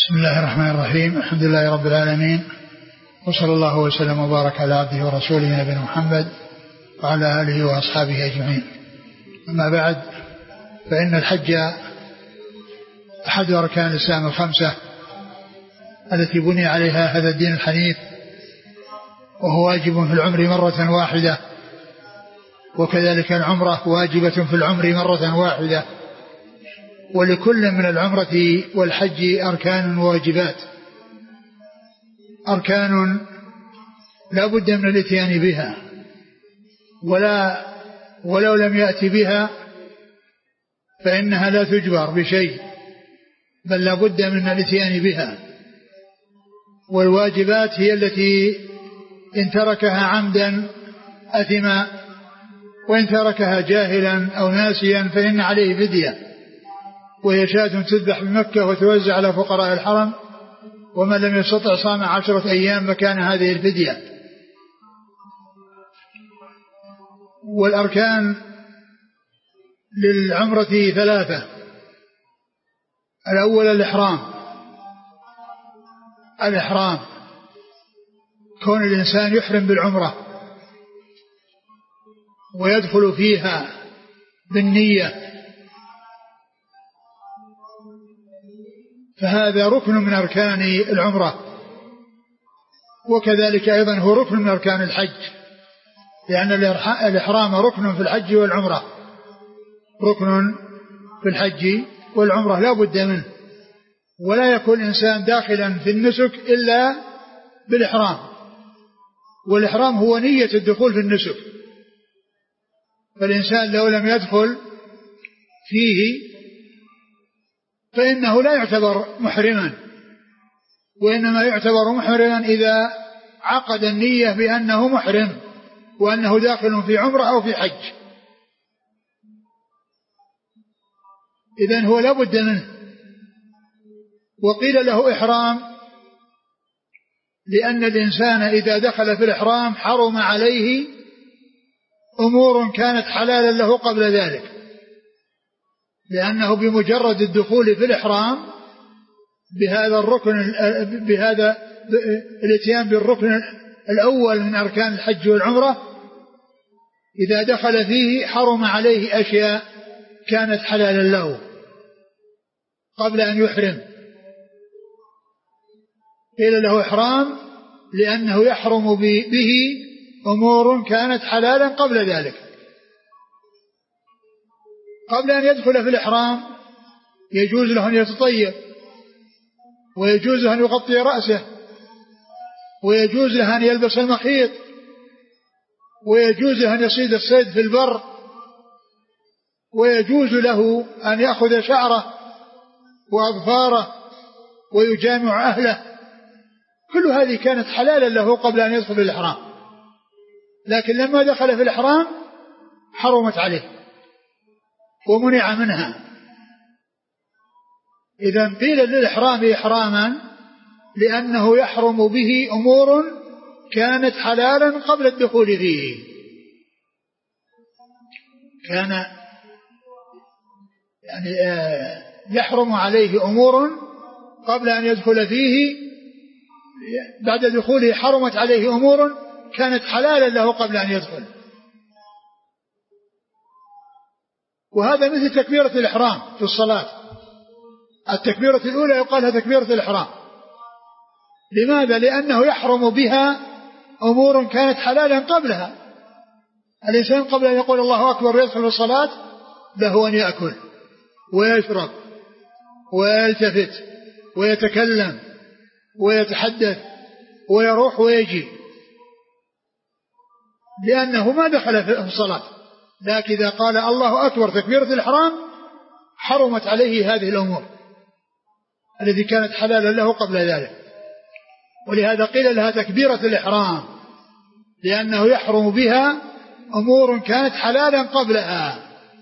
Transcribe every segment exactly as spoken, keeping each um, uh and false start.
بسم الله الرحمن الرحيم. الحمد لله رب العالمين، وصلى الله وسلم وبارك على عبده ورسوله نبينا محمد وعلى آله وأصحابه أجمعين. أما بعد، فإن الحج أحد أركان الإسلام الخمسة التي بني عليها هذا الدين الحنيف، وهو واجب في العمر مرة واحدة، وكذلك العمرة واجبة في العمر مرة واحدة، ولكل من العمرة والحج أركان وواجبات. أركان لا بد من الاتيان بها، ولا ولو لم يأتي بها فإنها لا تجبر بشيء، بل لا بد من الاتيان بها. والواجبات هي التي إن تركها عمدا أثم، وإن تركها جاهلا أو ناسيا فإن عليه فدية، وهي شاة تذبح بمكة وتوزع على فقراء الحرم، ومن لم يستطع صام عشرة أيام مكان هذه الفدية. والأركان للعمرة ثلاثة: الأول الإحرام. الإحرام كون الإنسان يحرم بالعمرة ويدخل فيها بالنية، فهذا ركن من أركان العمرة، وكذلك أيضا هو ركن من أركان الحج، لأن الإحرام ركن في الحج والعمرة، ركن في الحج والعمرة لا بد منه، ولا يكون إنسان داخلا في النسك إلا بالإحرام. والإحرام هو نية الدخول في النسك، فالإنسان لو لم يدخل فيه فإنه لا يعتبر محرما، وإنما يعتبر محرما إذا عقد النية بأنه محرم وأنه داخل في عمرة أو في حج. إذن هو لا بد منه. وقيل له إحرام لأن الإنسان إذا دخل في الإحرام حرم عليه أمور كانت حلالا له قبل ذلك، لأنه بمجرد الدخول في الإحرام بهذا الركن بهذا الاتيان بالركن الأول من أركان الحج والعمرة، إذا دخل فيه حرم عليه أشياء كانت حلالا له قبل أن يحرم. قيل له إحرام لأنه يحرم به أمور كانت حلالا قبل ذلك. قبل أن يدخل في الإحرام يجوز له أن يتطيب، ويجوز له أن يغطي رأسه، ويجوز له أن يلبس المخيط، ويجوز له أن يصيد الصيد في البر، ويجوز له أن يأخذ شعره وأظفاره ويجامع أهله. كل هذه كانت حلالا له قبل أن يدخل في الإحرام، لكن لما دخل في الإحرام حرمت عليه ومنع منها. إذن قيل للإحرام إحراما لأنه يحرم به أمور كانت حلالا قبل الدخول فيه. كان يعني يحرم عليه أمور قبل أن يدخل فيه، بعد دخوله حرمت عليه أمور كانت حلالا له قبل أن يدخل. وهذا مثل تكبيرة الإحرام في الصلاة. التكبيرة الأولى يقالها تكبيرة الإحرام. لماذا؟ لأنه يحرم بها أمور كانت حلالا قبلها. الإنسان قبل أن يقول الله أكبر ويدخل في الصلاة له أن يأكل ويشرب ويلتفت ويتكلم ويتحدث ويروح ويجي، لأنه ما دخل في الصلاة. لكن إذا قال الله أكبر تكبيرة الإحرام حرمت عليه هذه الأمور التي كانت حلالا له قبل ذلك. ولهذا قيل لها تكبيرة الإحرام لأنه يحرم بها أمور كانت حلالا قبلها،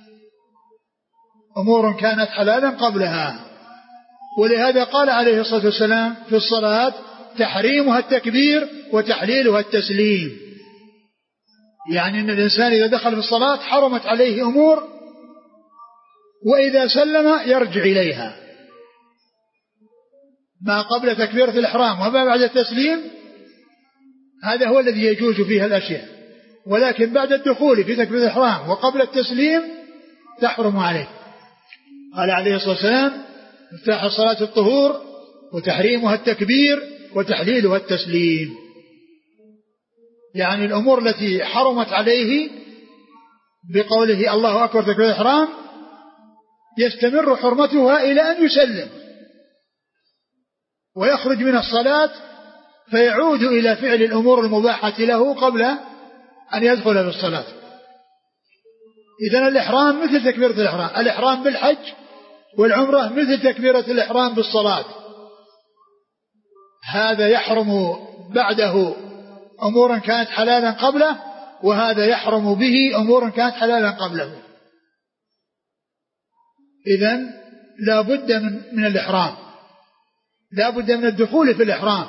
أمور كانت حلالا قبلها. ولهذا قال عليه الصلاة والسلام في الصلاة تحريمها التكبير وتحليلها التسليم، يعني أن الإنسان إذا دخل في الصلاة حرمت عليه أمور، وإذا سلم يرجع إليها. ما قبل تكبيرة الإحرام وما بعد التسليم هذا هو الذي يجوز فيها الأشياء، ولكن بعد الدخول في تكبيرة الإحرام وقبل التسليم تحرم عليه. قال عليه الصلاة والسلام: مفتاح الصلاة الطهور وتحريمها التكبير وتحليلها التسليم. يعني الأمور التي حرمت عليه بقوله الله أكبر تكبيرة الإحرام يستمر حرمتها إلى أن يسلم ويخرج من الصلاة فيعود إلى فعل الأمور المباحة له قبل أن يدخل في الصلاة. إذن الإحرام مثل تكبيرة الإحرام، الإحرام بالحج والعمرة مثل تكبيرة الإحرام بالصلاة. هذا يحرم بعده أمورا كانت حلالا قبله، وهذا يحرم به أمورا كانت حلالا قبله. إذن لا بد من, من الإحرام، لا بد من الدخول في الإحرام.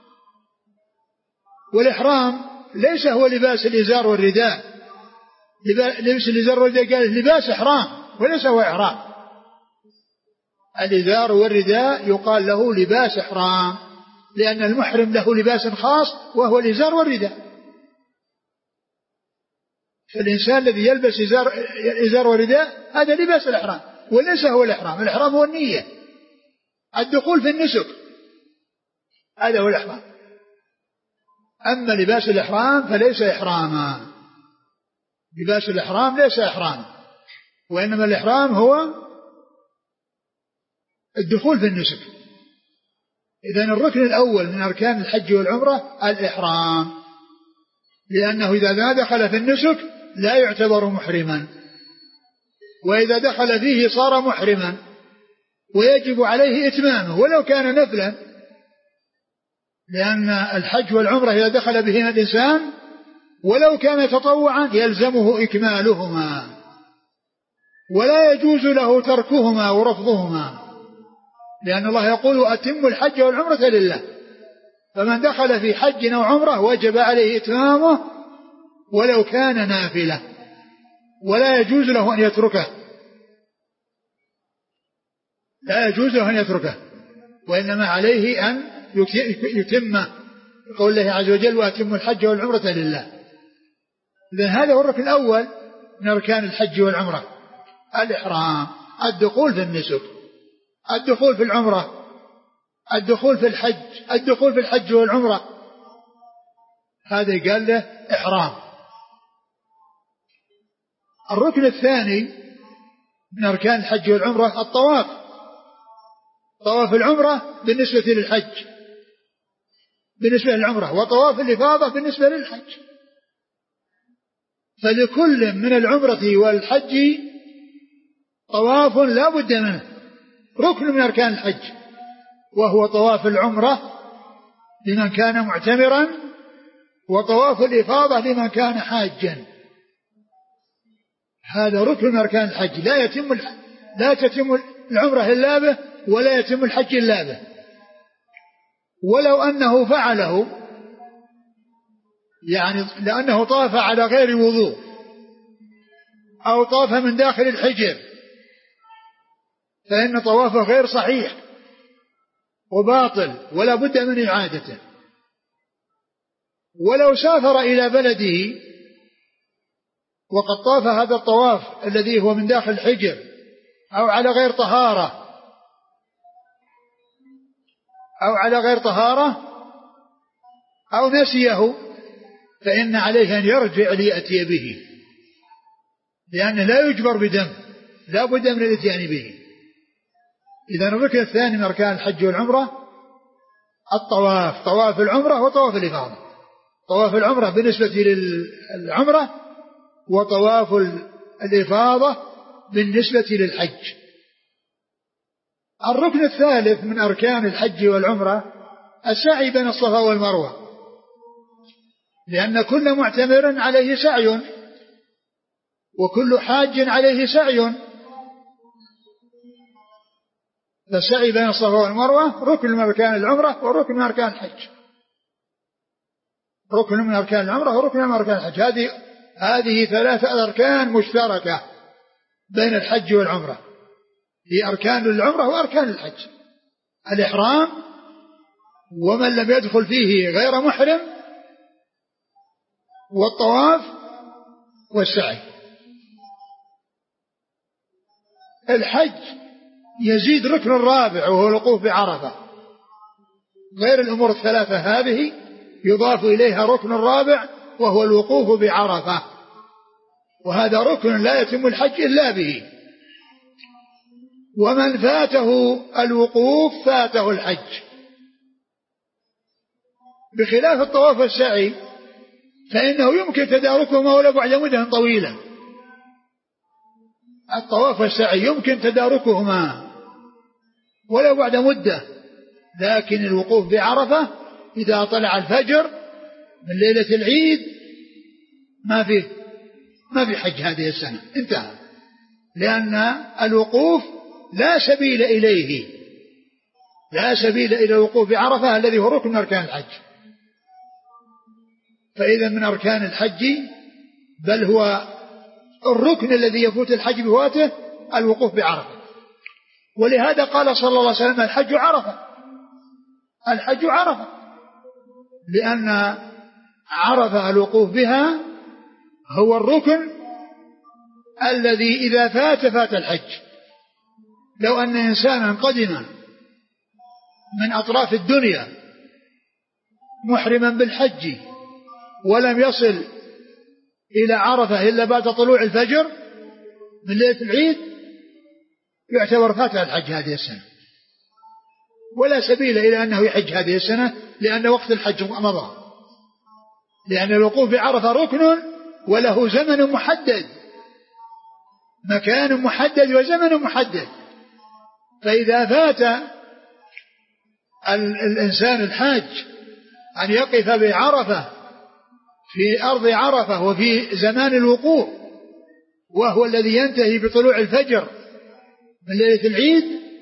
والإحرام ليس هو لباس الإزار والرداء، لباس الإزار والرداء قال لباس إحرام وليس هو إحرام. الإزار والرداء يقال له لباس إحرام، لأن المحرم له لباس خاص وهو الإزار والرداء. فالإنسان الذي يلبس إزار, إزار ورداء هذا لباس الإحرام وليس هو الإحرام. الإحرام هو النية، الدخول في النسك، هذا هو الإحرام. أما لباس الإحرام فليس إحراما، لباس الإحرام ليس إحراما، وإنما الإحرام هو الدخول في النسك. إذن الركن الأول من أركان الحج والعمرة الإحرام، لأنه إذا ما دخل في النسك لا يعتبر محرما، وإذا دخل فيه صار محرما ويجب عليه إتمامه ولو كان نفلا، لأن الحج والعمرة إذا دخل بهما الإنسان ولو كان تطوعا يلزمه إكمالهما، ولا يجوز له تركهما ورفضهما، لأن الله يقول أتم الحج والعمرة لله، فمن دخل في حج أو عمرة وجب عليه إتمامه ولو كان نافلة، ولا يجوز له أن يتركه، لا يجوز له أن يتركه، وإنما عليه أن يتم قول الله عز وجل وأتم الحج والعمرة لله. إذن هذا هو الركن الأول من أركان الحج والعمرة، الإحرام، الدخول في النسك، الدخول في العمرة، الدخول في الحج، الدخول في الحج والعمرة، هذا قال له إحرام. الركن الثاني من أركان الحج والعمرة الطواف، طواف العمرة بالنسبة للحج بالنسبة للعمرة، وطواف الإفاضة بالنسبة للحج. فلكل من العمرة والحج طواف لا بد منه، ركن من أركان الحج، وهو طواف العمرة لمن كان معتمرا، وطواف الإفاضة لمن كان حاجا. هذا ركن من أركان الحج، لا يتم لا تتم العمرة إلا به، ولا يتم الحج إلا به. ولو أنه فعله، يعني لأنه طاف على غير وضوء أو طاف من داخل الحجر، فإن طوافه غير صحيح وباطل ولا بد من إعادته. ولو سافر إلى بلده وقد طاف هذا الطواف الذي هو من داخل الحجر أو على غير طهارة أو على غير طهارة أو نسيه، فإن عليه أن يرجع ليأتي به، لأنه لا يجبر بدم، لا بد من الاتيان به. إذن الركن الثاني من أركان الحج والعمرة الطواف، طواف العمرة وطواف الإفاضة، طواف العمرة بالنسبة للعمرة، وطواف الإفاضة بالنسبة للحج. الركن الثالث من أركان الحج والعمرة السعي بين الصفا والمروة، لأن كل معتمر عليه سعي وكل حاج عليه سعي، فالسعي بين الصفا والمروة ركن من أركان العمرة وركن من أركان الحج، ركن من أركان العمرة وركن من أركان الحج. هذه هذه ثلاثة أركان مشتركة بين الحج والعمرة، هي أركان العمرة وأركان الحج: الإحرام ومن لم يدخل فيه غير محرم، والطواف والسعي. الحج يزيد ركن رابع وهو الوقوف بعرفة، غير الأمور الثلاثة هذه يضاف إليها ركن رابع وهو الوقوف بعرفة، وهذا ركن لا يتم الحج إلا به. ومن فاته الوقوف فاته الحج، بخلاف الطواف والسعي فإنه يمكن تداركهما ولو بعد مدة طويلة. الطواف والسعي يمكن تداركهما ولو بعد مدة، لكن الوقوف بعرفة إذا طلع الفجر من ليلة العيد ما فيه ما في حج هذه السنة، انتهى، لأن الوقوف لا سبيل إليه، لا سبيل إلى الوقوف بعرفة الذي هو ركن من أركان الحج. فإذا من أركان الحج بل هو الركن الذي يفوت الحج بفواته الوقوف بعرفة. ولهذا قال صلى الله عليه وسلم الحج عرفة، الحج عرفة، لأن عرفة الوقوف بها هو الركن الذي إذا فات فات الحج. لو أن إنسانا قدم من أطراف الدنيا محرما بالحج ولم يصل إلى عرفة إلا بعد طلوع الفجر من ليلة العيد يعتبر فات الحج هذه السنة، ولا سبيل إلى أنه يحج هذه السنة لأن وقت الحج مضى، لأن الوقوف بعرفة ركن وله زمن محدد، مكان محدد وزمن محدد. فإذا فات الإنسان الحاج أن يقف بعرفة في أرض عرفة وفي زمان الوقوف وهو الذي ينتهي بطلوع الفجر من ليلة العيد،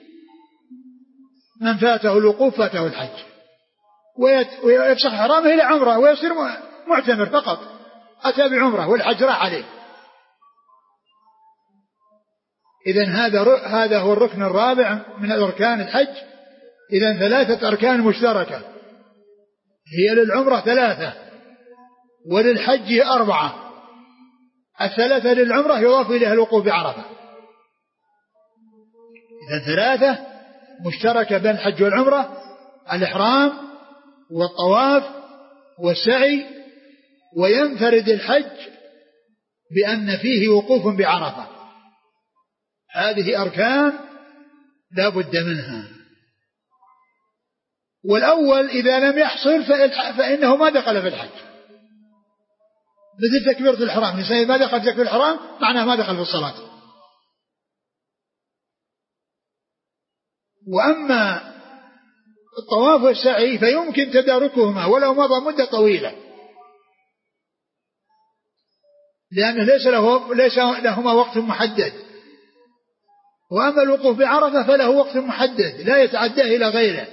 من فاته الوقوف فاته الحج، ويفسخ حرامه إلى عمره ويصير معتمر فقط، أتى بعمره والحج راح عليه. إذن هذا هذا هو الركن الرابع من أركان الحج. إذن ثلاثة أركان مشتركة، هي للعمرة ثلاثة وللحج أربعة. الثلاثة للعمرة يضاف إليها الوقوف بعرفة. إذن ثلاثة مشتركة بين الحج والعمرة: الإحرام والطواف والسعي. وينفرد الحج بأن فيه وقوف بعرفة. هذه أركان لا بد منها. والأول إذا لم يحصل فإنه ما دخل في الحج، مثل تكبيرة الإحرام، الإنسان ما دخل في تكبيرة الإحرام معناه ما دخل في الصلاة. وأما الطواف والسعي فيمكن تداركهما ولو مضى مدة طويلة، لأنه ليس له ليس لهما وقت محدد. وأما الوقوف بعرفة فله وقت محدد لا يتعداه إلى غيره،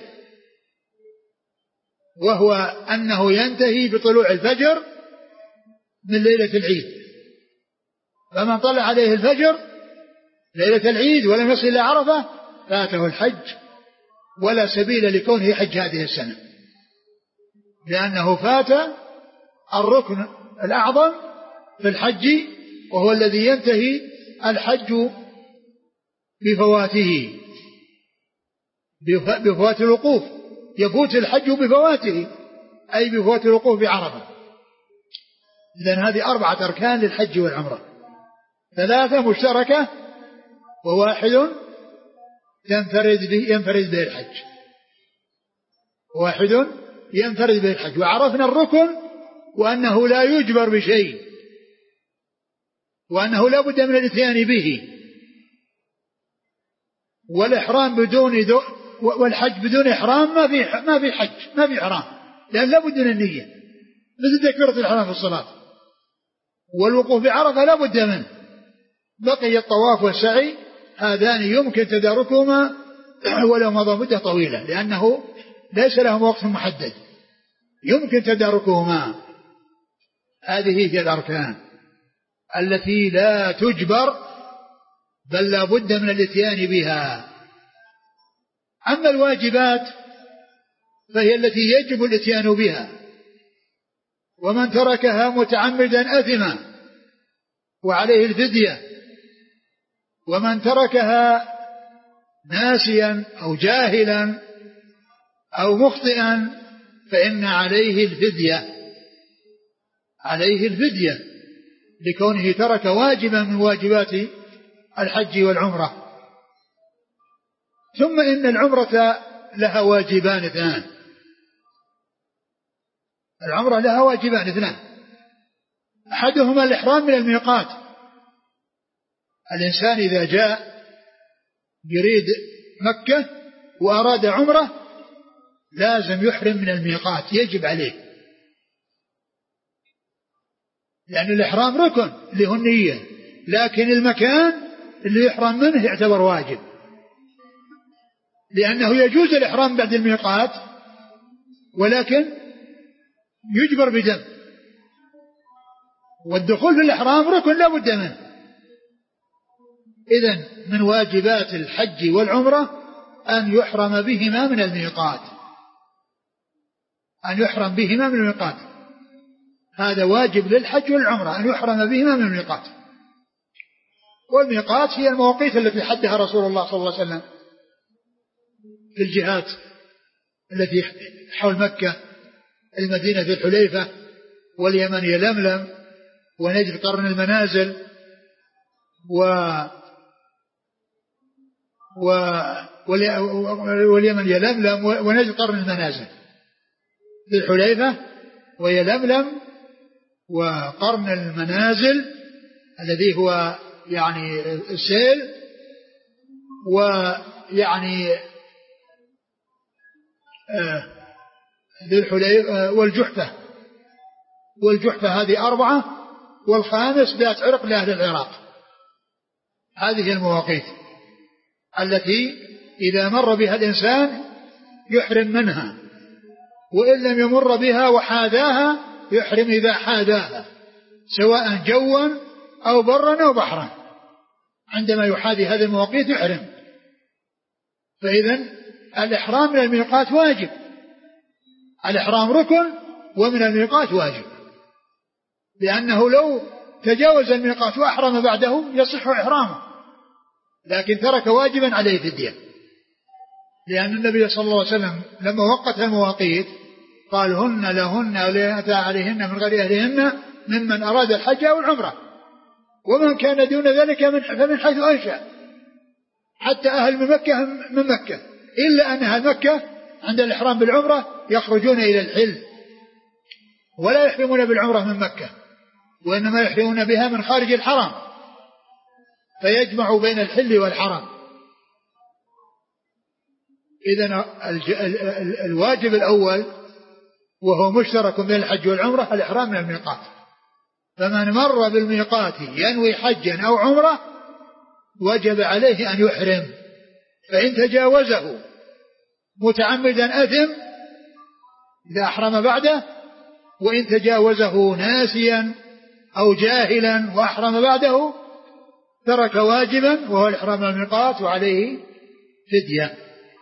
وهو أنه ينتهي بطلوع الفجر من ليلة العيد. فمن طلع عليه الفجر ليلة العيد ولم يصل إلى عرفة فاته الحج، ولا سبيل لكونه يحج هذه السنة، لأنه فات الركن الأعظم في الحج وهو الذي ينتهي الحج بفواته، بفوات الوقوف. يفوت الحج بفواته أي بفوات الوقوف بعرفة. إذن هذه أربعة أركان للحج والعمرة: ثلاثة مشتركة وواحد ينفرد به ينفرد به الحج واحد ينفرد به الحج. وعرفنا الركن وأنه لا يجبر بشيء، وأنه لا بد من الاتيان به. والإحرام بدون دو والحج بدون إحرام ما في ما في حج، ما في إحرام، لأن لا بد من النية، مثل تكبيرة الإحرام في الصلاة. والوقوف بعرفة لا بد منه. بقي الطواف والسعي، هذان يمكن تداركهما ولو مضى مدة طويلة، لأنه ليس لهم وقت محدد، يمكن تداركهما. هذه هي الأركان التي لا تجبر بل لا بد من الاتيان بها. أما الواجبات فهي التي يجب الاتيان بها، ومن تركها متعمدا أثما وعليه الفدية، ومن تركها ناسيا أو جاهلا أو مخطئا فإن عليه الفدية، عليه الفدية لكونه ترك واجبا من واجبات الحج والعمرة. ثم إن العمرة لها واجبان اثنان، العمرة لها واجبان اثنان، أحدهما الإحرام من الميقات. الإنسان إذا جاء يريد مكة وأراد عمرة لازم يحرم من الميقات، يجب عليه، لأن الإحرام ركن له النية، لكن المكان اللي يحرم منه يعتبر واجب، لأنه يجوز الإحرام بعد الميقات ولكن يجبر بدم، والدخول في الإحرام ركن لا بد منه. إذن من واجبات الحج والعمرة أن يحرم بهما من الميقات، أن يحرم بهما من الميقات، هذا واجب للحج والعمرة أن يحرم بهما من الميقات. والميقات هي المواقيت التي حدها رسول الله صلى الله عليه وسلم في الجهات التي حول مكة، المدينة الحليفة، واليمن يلملم، ونجد قرن المنازل، و و واليمن يلملم ونجد قرن المنازل، ذي الحليفة ويلملم وقرن المنازل الذي هو يعني السيل، ويعني ذي الحليفة والجحفة، والجحفة هذه أربعة، والخامس ذات عرق لأهل العراق. هذه المواقيت التي إذا مر بها الإنسان يحرم منها، وإن لم يمر بها وحاذاها يحرم إذا حاذاها، سواء جوا أو برا أو بحرا، عندما يحاذي هذه المواقيت يحرم. فإذن الإحرام من الميقات واجب، الإحرام ركن ومن الميقات واجب، لأنه لو تجاوز الميقات وأحرم بعده يصح إحرامه، لكن ترك واجبا عليه فدية، لأن النبي صلى الله عليه وسلم لما وقت المواقيت قال هن لهن ولمن أتى عليهن من غير أهلهن ممن أراد الحج أو العمرة، ومن كان دون ذلك من فمن حيث أنشأ، حتى أهل من مكة من مكة، إلا أن أهل مكة عند الإحرام بالعمرة يخرجون إلى الحل ولا يحرمون بالعمرة من مكة، وإنما يحرمون بها من خارج الحرم، فيجمع بين الحل والحرم. إذن الواجب الأول وهو مشترك بين الحج والعمرة الإحرام من الميقات، فمن مر بالميقات ينوي حجا أو عمرة وجب عليه أن يحرم، فإن تجاوزه متعمدا أثم إذا أحرم بعده، وإن تجاوزه ناسيا أو جاهلا وأحرم بعده ترك واجبا وهو الإحرام من الميقات وعليه فدية.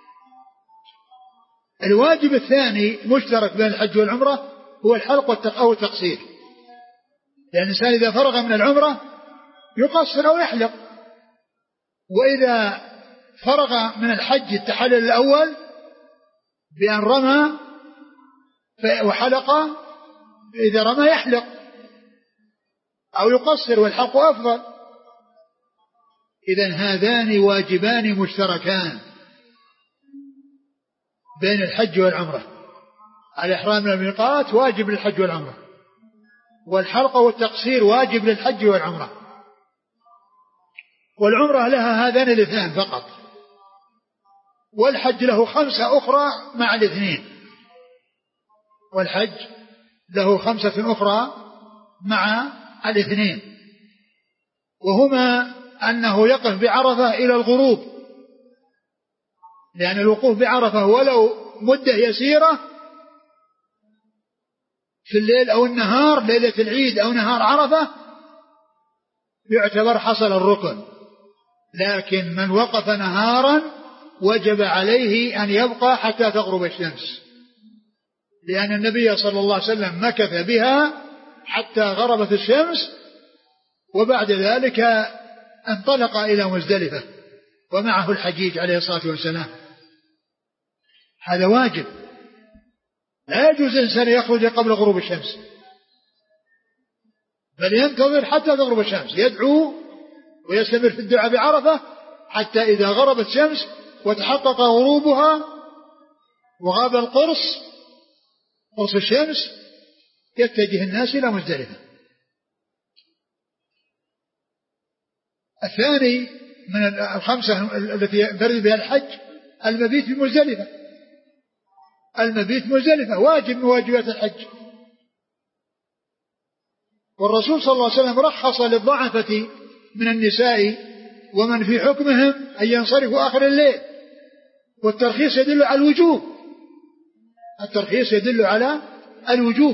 الواجب الثاني مشترك بين الحج والعمرة هو الحلق أو التقصير، لأن الإنسان إذا فرغ من العمرة يقصر أو يحلق، وإذا فرغ من الحج التحلل الأول بأن رمى وحلق، إذا رمى يحلق أو يقصر، والحلق أفضل. إذن هذان واجبان مشتركان بين الحج والعمرة، الإحرام من الميقات واجب للحج والعمرة، والحلق والتقصير واجب للحج والعمرة، والعمرة لها هذان الاثنان فقط، والحج له خمسة أخرى مع الاثنين، والحج له خمسة أخرى مع الاثنين، وهما أنه يقف بعرفة إلى الغروب، لأن الوقوف بعرفة ولو مدة يسيرة في الليل أو النهار، ليلة العيد أو نهار عرفة، يعتبر حصل الركن، لكن من وقف نهارا وجب عليه أن يبقى حتى تغرب الشمس، لأن النبي صلى الله عليه وسلم مكث بها حتى غربت الشمس، وبعد ذلك انطلق إلى مزدلفة ومعه الحجيج عليه الصلاة والسلام. هذا واجب، لا يجوز الإنسان يخرج قبل غروب الشمس، بل ينتظر حتى تغرب الشمس، يدعو ويستمر في الدعاء بعرفة حتى إذا غربت الشمس وتحقق غروبها وغاب القرص قرص الشمس يتجه الناس إلى مزدلفة. الثاني من الخمسة التي ينفرد بها الحج المبيت في مزدلفة. المبيت مزدلفة واجب من واجبات الحج، والرسول صلى الله عليه وسلم رخص للضعفة من النساء ومن في حكمهم أن ينصرفوا آخر الليل، والترخيص يدل على الوجوب، الترخيص يدل على الوجوب.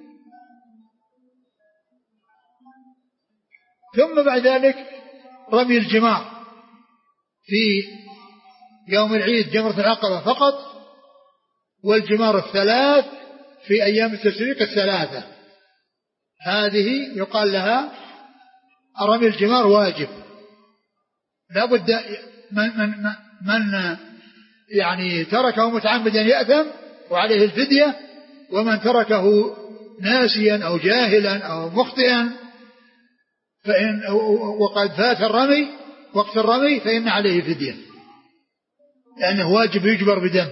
ثم بعد ذلك رمي الجمار في يوم العيد، جمرة العقبة فقط، والجمار الثلاث في أيام التشريق الثلاثة، هذه يقال لها رمي الجمار واجب. لا بد من, من, من يعني تركه متعمدا يأثم وعليه الفدية، ومن تركه ناسيا أو جاهلا أو مخطئا فإن وقد فات الرمي وقت الرمي فإن عليه فدية، لأنه واجب يجبر بدم.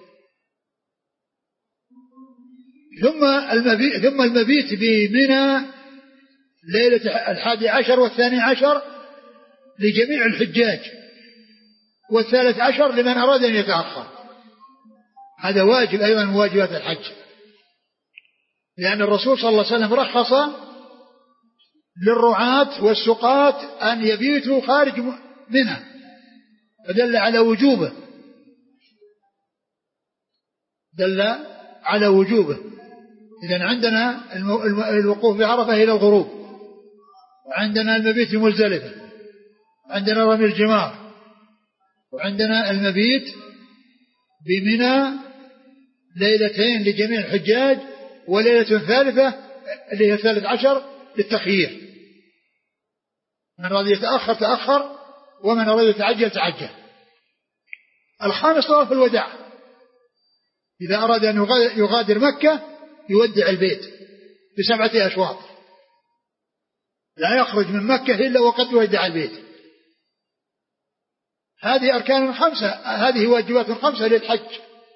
ثم المبيت, ثم المبيت بمنى ليلة الحادي عشر والثاني عشر لجميع الحجاج، والثالث عشر لمن أراد أن يتأخر. هذا واجب أيضا من واجبات الحج، لأن الرسول صلى الله عليه وسلم رخص للرعاة والسقاة أن يبيتوا خارج منى، فدل على وجوبه، دل على وجوبه. إذن عندنا الوقوف بعرفة إلى الغروب، وعندنا المبيت في مزدلفة، عندنا رمي الجمار، وعندنا المبيت بمنى ليلتين لجميع الحجاج، وليلة ثالثة اللي هي الثالث عشر للتخيير، من أراد يتأخر تأخر، ومن أراد يتعجل تعجل. الخامس طواف الوداع، إذا أراد أن يغادر مكة يودع البيت بسبعة أشواط، لا يخرج من مكة إلا وقد يودع البيت. هذه أركان خمسة، هذه واجبات خمسة للحج،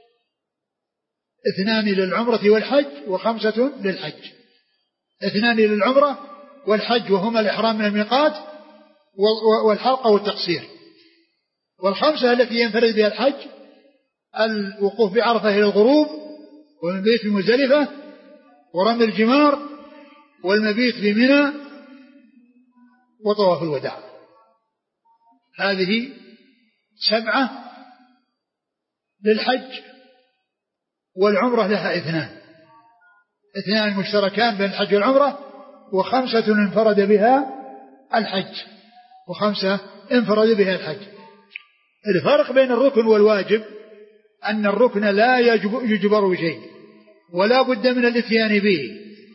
اثنان للعمرة والحج وخمسة للحج. اثنان للعمرة والحج وهما الإحرام من الميقات والحلقة والتقصير. والخمسة التي ينفرد بها الحج الوقوف بعرفة إلى الغروب، والمبيت في مزدلفة، ورمي الجمار، والمبيت بمنى، وطواف الوداع. هذه سبعة للحج، والعمرة لها اثنان اثنان مشتركان بين الحج والعمرة، وخمسة انفرد بها الحج وخمسة انفرد بها الحج. الفرق بين الركن والواجب أن الركن لا يجبر بشيء ولا بد من الاتيان به،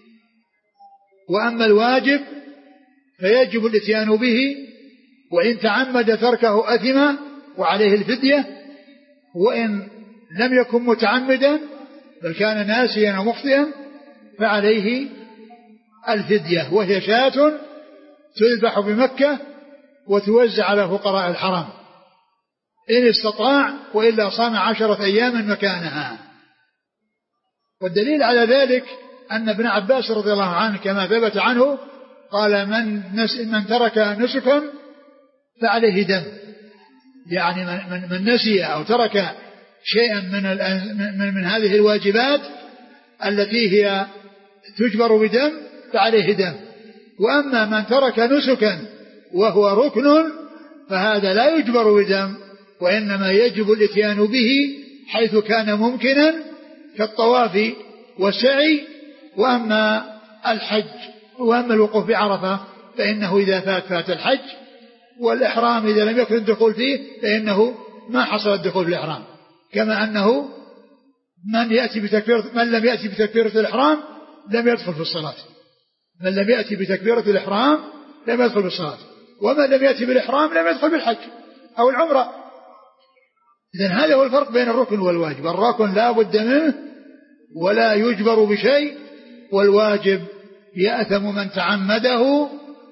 وأما الواجب فيجب الاتيان به، وإن تعمد تركه أثم وعليه الفدية، وإن لم يكن متعمدا بل كان ناسيا أو مخطئا فعليه الفدية، وهي شاة تذبح بمكة وتوزع على فقراء الحرم إن استطاع، وإلا صام عشرة أيام مكانها. والدليل على ذلك أن ابن عباس رضي الله عنه كما ثبت عنه قال من, من ترك نسكا فعليه دم، يعني من, من نسي أو ترك شيئا من, من, من هذه الواجبات التي هي تجبر بدم فعليه دم. وأما من ترك نسكا وهو ركن فهذا لا يجبر بدم، وإنما يجب الاتيان به حيث كان ممكنا كالطواف والسعي. وأما الحج وأما الوقوف بعرفة فإنه إذا فات فات الحج، والإحرام إذا لم يكن الدخول فيه فإنه ما حصل الدخول في الإحرام، كما أنه من يأتي بتكبيرة من لم يأتي بتكبيرة الإحرام لم يدخل في الصلاة. من لم يأتي بتكبيرة الإحرام لم يدخل في الصلاة، ومن لم يأتي بالإحرام لم يدخل بالحج أو العمرة. إذن هذا هو الفرق بين الركن والواجب. الركن لا بد منه ولا يجبر بشيء، والواجب يأثم من تعمده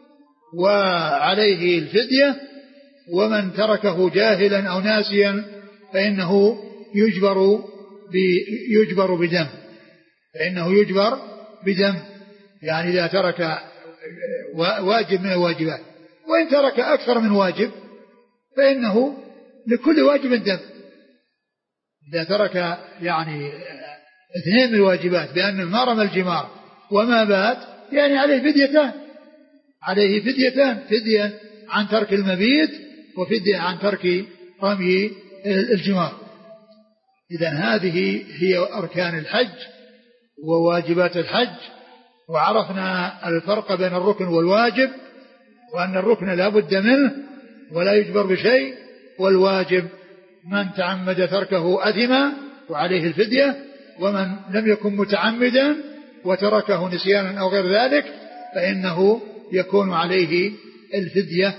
وعليه الفدية، ومن تركه جاهلا أو ناسيا فإنه يجبر يجبر بدم فإنه يجبر بدم يعني إذا ترك واجب من الواجبات، وإن ترك أكثر من واجب فإنه لكل واجب دم. إذا ترك يعني اثنين من الواجبات بأن ما رمى الجمار وما بات يعني عليه فديتان عليه فديتان فدية عن ترك المبيت وفدية عن ترك رمي الجمار. إذن هذه هي أركان الحج وواجبات الحج، وعرفنا الفرق بين الركن والواجب، وأن الركن لا بد منه ولا يجبر بشيء، والواجب من تعمد تركه أثم وعليه الفدية، ومن لم يكن متعمدا وتركه نسيانا أو غير ذلك فإنه يكون عليه الفدية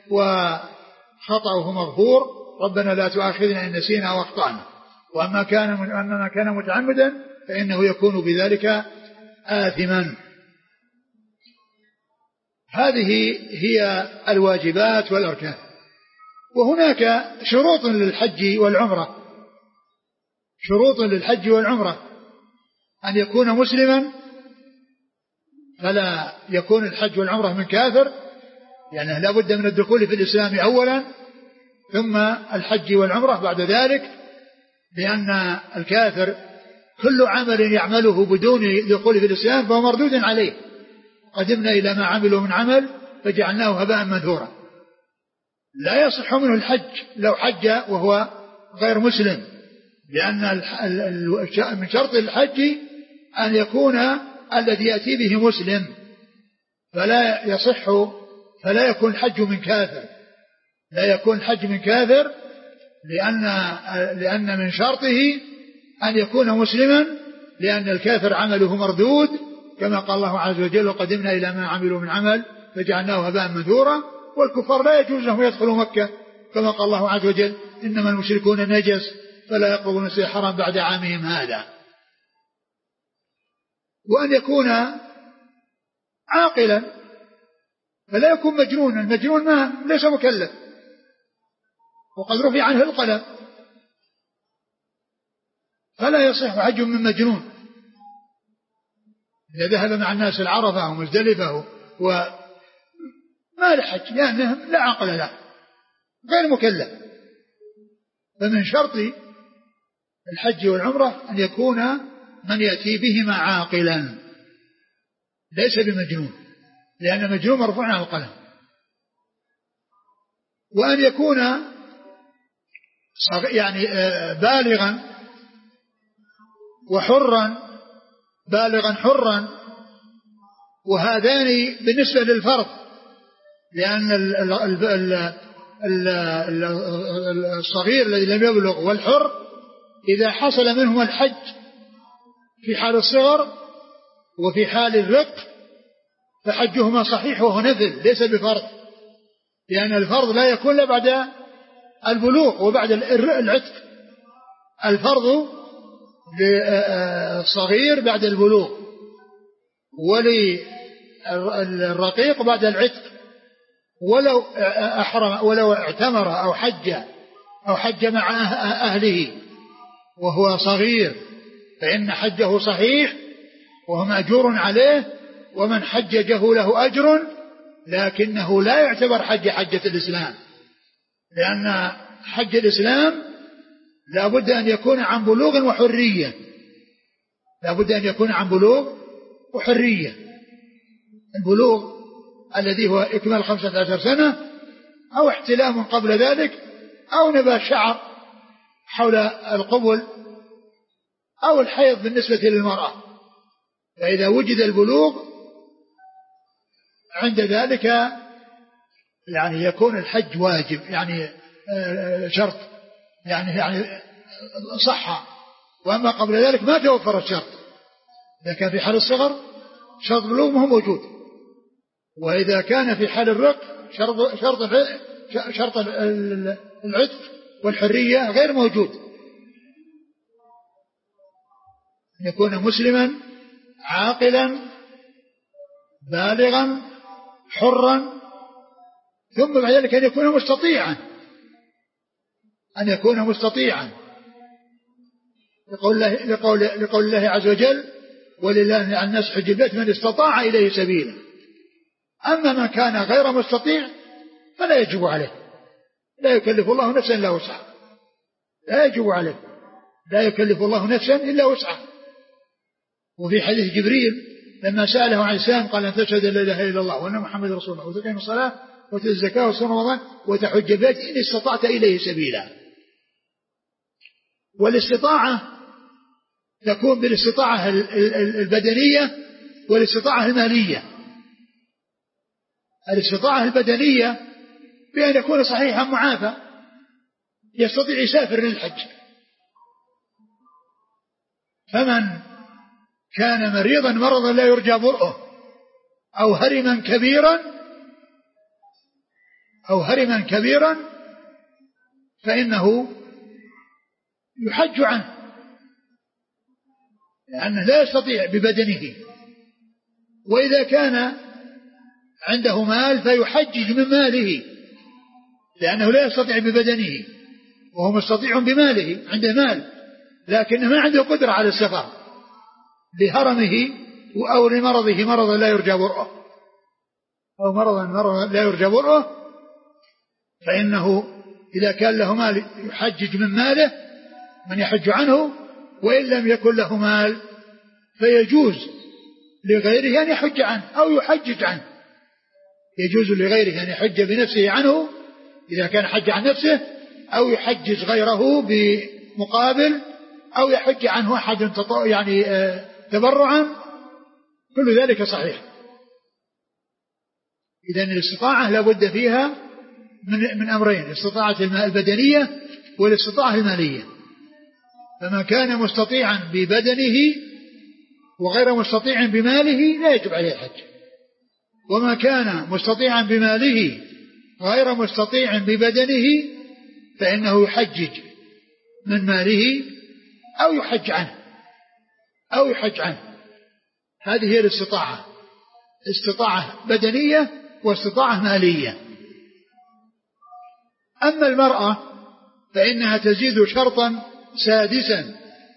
وخطأه مغفور. ربنا لا تؤاخذنا إن نسينا أو أخطأنا. وأما كان أما كان متعمدا فإنه يكون بذلك آثما. هذه هي الواجبات والأركان. وهناك شروط للحج والعمرة شروط للحج والعمرة أن يكون مسلما، فلا يكون الحج والعمرة من كافر، يعني لا بد من الدخول في الإسلام أولا ثم الحج والعمرة بعد ذلك، لأن الكافر كل عمل يعمله بدون دخول في الإسلام فهو مردود عليه. قدمنا إلى ما عملوا من عمل فجعلناه هباء منثورا. لا يصح منه الحج لو حج وهو غير مسلم، لأن من شرط الحج أن يكون الذي يأتي به مسلم، فلا يصح فلا يكون الحج من كافر لا يكون الحج من كافر لأن لأن من شرطه أن يكون مسلما، لأن الكافر عمله مردود كما قال الله عز وجل: وقدمنا إلى ما عملوا من عمل فجعلناه هباء منثورا. والكفار لا يجوز لهم يدخلوا مكة كما قال الله عز وجل: إنما المشركون نجس فلا يقربوا المسجد الحرام بعد عامهم هذا. وأن يكون عاقلا فلا يكون مجنونا. المجنون ما ليس مكلف وقد رفع عنه القلم، فلا يصح حج من مجنون. إذا ذهب مع الناس العرفة ومزدلفة وما لحج لأنه لا عقل له غير مكلف. فمن شرط الحج والعمرة أن يكون من يأتي بهما عاقلا ليس بمجنون، لأن مجنون مرفوع عن القلم. وأن يكون يعني بالغا وحرا بالغا حرا، وهذان بالنسبة للفرض، لأن الصغير الذي لم يبلغ والحر إذا حصل منهما الحج في حال الصغر وفي حال الرق فحجهما صحيح وهو نفل ليس بفرض، لأن الفرض لا يكون إلا بعد البلوغ وبعد العتق. الفرض للصغير بعد البلوغ وللرقيق بعد العتق. ولو أحرم ولو اعتمر أو حج أو حج مع أهله وهو صغير فإن حجه صحيح وهو مأجور عليه، ومن حججه له أجر، لكنه لا يعتبر حج حجة الإسلام، لأن حج الإسلام لا بد أن يكون عن بلوغ وحرية لا بد أن يكون عن بلوغ وحرية. البلوغ الذي هو إكمال خمسة عشر سنة، أو احتلام قبل ذلك، أو نبات شعر حول القبل، أو الحيض بالنسبة للمرأة. فإذا وجد البلوغ عند ذلك يعني يكون الحج واجب، يعني شرط، يعني يعني صح وأما قبل ذلك ما توفر الشرط. إذا كان في حال الصغر شرط البلوغ ما هو موجود، وإذا كان في حال الرق شرط شرط شرط العتق والحرية غير موجود، أن يكون مسلما عاقلا بالغا حرا، ثم بعد ذلك أن يكون مستطيعا أن يكون مستطيعا لقول الله, لقول, لقول الله عز وجل ولله على الناس حج البيت من استطاع إليه سبيلا. أما من كان غير مستطيع فلا يجب عليه، لا يكلف الله نفسا إلا وسعها، لا يجب عليه، لا يكلف الله نفسا إلا وسعها. وفي حديث جبريل لما سأله عن الإسلام قال أن تشهد لا إله إلا الله وأن محمد رسول الله وتقيم الصلاة وتؤتي الزكاة وتصوم رمضان وتحج البيت إن استطعت إليه سبيلا. والاستطاعة تكون بالاستطاعة البدنية والاستطاعة المالية. الاستطاعة البدنية بأن يكون صحيحا معافى يستطيع يسافر للحج. فمن كان مريضا مرضا لا يرجى برؤه أو هرما كبيرا أو هرما كبيرا فإنه يحج عنه، لأنه لا يستطيع ببدنه. وإذا كان عنده مال فيحجج من ماله، لأنه لا يستطيع ببدنه وهو مستطيع بماله، عنده مال لكنه ما عنده قدرة على السفر لهرمه أو لمرضه مرضا لا يرجى برؤه أو مرضا مرضا لا يرجى برؤه، فإنه إذا كان له مال يحجج من ماله من يحج عنه، وإن لم يكن له مال فيجوز لغيره أن يحج عنه أو يحجج عنه. يجوز لغيره أن يحج بنفسه عنه إذا كان حج عن نفسه، أو يحجج غيره بمقابل، أو يحج عنه أحد يعني تبرعا، كل ذلك صحيح. إذن الاستطاعة لابد فيها من, من أمرين: الاستطاعة البدنية والاستطاعة المالية. فمن كان مستطيعا ببدنه وغير مستطيع بماله لا يجب عليه الحج، وما كان مستطيعا بماله غير مستطيع ببدنه فإنه يحجج من ماله أو يحج عنه أو يحج عنه. هذه هي الاستطاعة، استطاعة بدنية واستطاعة مالية. أما المرأة فإنها تزيد شرطا سادسا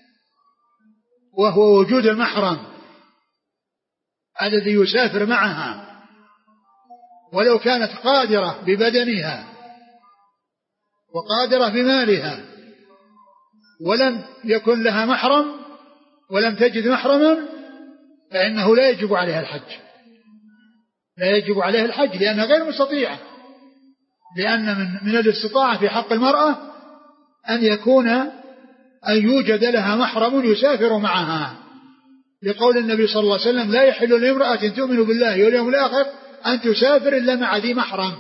وهو وجود المحرم الذي يسافر معها، ولو كانت قادرة ببدنها وقادرة بمالها ولم يكن لها محرم ولم تجد محرما فإنه لا يجب عليها الحج، لا يجب عليها الحج لأنها غير مستطيعة. لأن من, من الاستطاعة في حق المرأة أن يكون أن يوجد لها محرم يسافر معها، لقول النبي صلى الله عليه وسلم: لا يحل لامرأة تؤمن بالله واليوم الآخر أن تسافر إلا مع ذي محرم.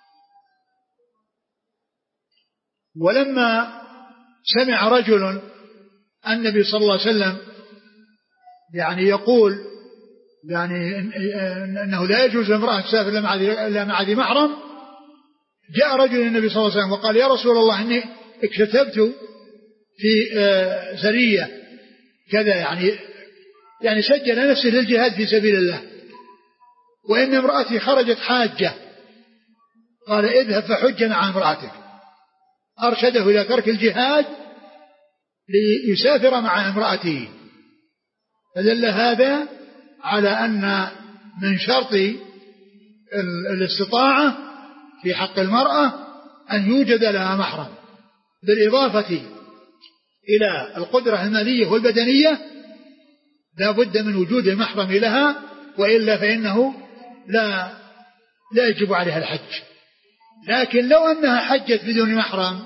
ولما سمع رجل النبي صلى الله عليه وسلم يعني يقول يعني أنه لا يجوز لامرأة تسافر إلا مع ذي محرم، جاء رجل النبي صلى الله عليه وسلم وقال: يا رسول الله إني اكتتبت في سرية كذا، يعني يعني سجل نفسه للجهاد في سبيل الله، وإن امرأتي خرجت حاجة. قال: اذهب فحج مع امرأتك. أرشده إلى ترك الجهاد ليسافر مع امرأته. فدل هذا على أن من شرط الاستطاعة في حق المرأة أن يوجد لها محرم، بالإضافة إلى القدرة المالية والبدنية لا بد من وجود المحرم لها، وإلا فإنه لا لا يجب عليها الحج. لكن لو أنها حجت بدون محرم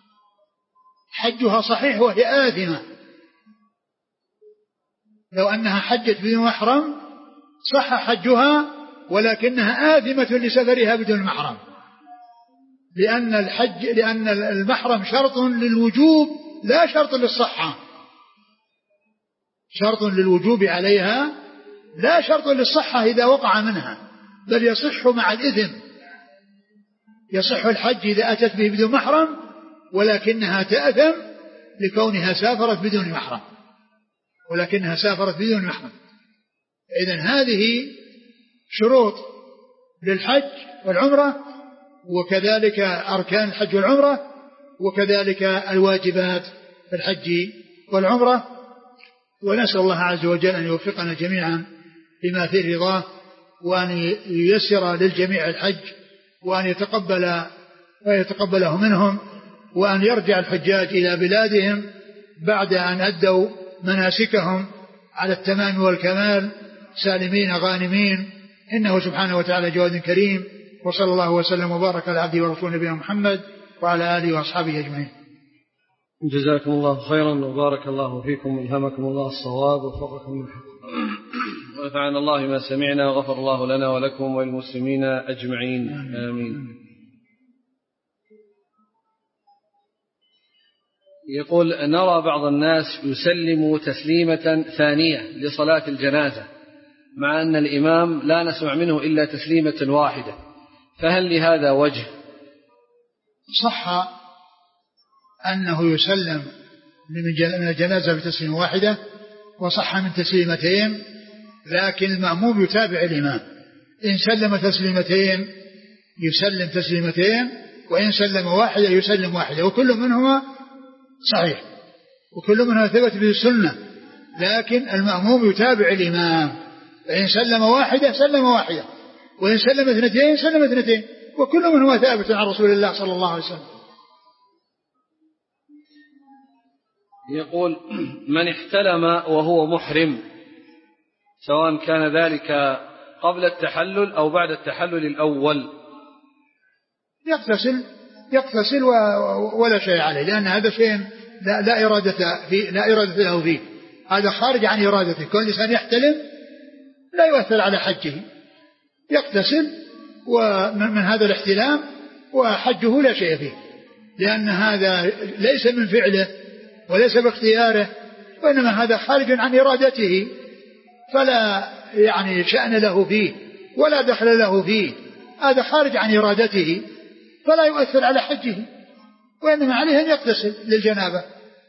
حجها صحيح وهي آثمة. لو أنها حجت بدون محرم صح حجها، ولكنها آثمة لسفرها بدون محرم، لأن الحج لأن المحرم شرط للوجوب لا شرط للصحة. شرط للوجوب عليها لا شرط للصحة إذا وقع منها، بل يصح مع الإثم. يصح الحج إذا أتت به بدون محرم، ولكنها تأثم لكونها سافرت بدون محرم ولكنها سافرت بدون محرم. إذن هذه شروط للحج والعمرة، وكذلك أركان الحج والعمرة، وكذلك الواجبات في الحج والعمرة. ونسأل الله عز وجل أن يوفقنا جميعا بما فيه رضاه، وأن ييسر للجميع الحج، وأن يتقبل ويتقبله منهم، وأن يرجع الحجاج إلى بلادهم بعد أن أدوا مناسكهم على التمام والكمال سالمين غانمين، إنه سبحانه وتعالى جواد كريم. وصلى الله وسلم وبارك على عبده ورسوله نبينا محمد وعلى آله وأصحابه أجمعين. جزاكم الله خيرا وبارك الله فيكم، ألهمكم الله الصواب ووفقكم للحق، ونفعنا الله ما سمعنا، وغفر الله لنا ولكم وللمسلمين أجمعين، آمين. يقول: نرى بعض الناس يسلم تسليمة ثانية لصلاة الجنازة، مع أن الإمام لا نسمع منه إلا تسليمة واحدة، فهل لهذا وجه؟ صح أنه يسلم من الجنازة بتسليمة واحدة، وصح من تسليمتين، لكن المأموم يتابع الإمام. إن سلم تسليمتين يسلم تسليمتين، وإن سلم واحدة يسلم واحدة، وكل منهما صحيح، وكل منهما ثبت به السنة، لكن المأموم يتابع الإمام. فإن سلم واحدة سلم واحدة، وإن سلم اثنتين سلم اثنتين، وكل منهما ثابت عن رسول الله صلى الله عليه وسلم. يقول: من احتلم وهو محرم، سواء كان ذلك قبل التحلل أو بعد التحلل الأول، يغتسل يغتسل ولا شيء عليه، لأن هذا شيء لا, لا إرادة فيه لا إرادة له فيه، هذا خارج عن إرادته. كل إنسان يحتلم لا يؤثر على حجه، يغتسل ومن هذا الاحتلام وحجه لا شيء فيه، لأن هذا ليس من فعله وليس باختياره، وإنما هذا خارج عن إرادته، فلا يعني شأن له فيه ولا دخل له فيه، هذا خارج عن إرادته فلا يؤثر على حجه، وإنما عليه أن يغتسل للجنابة.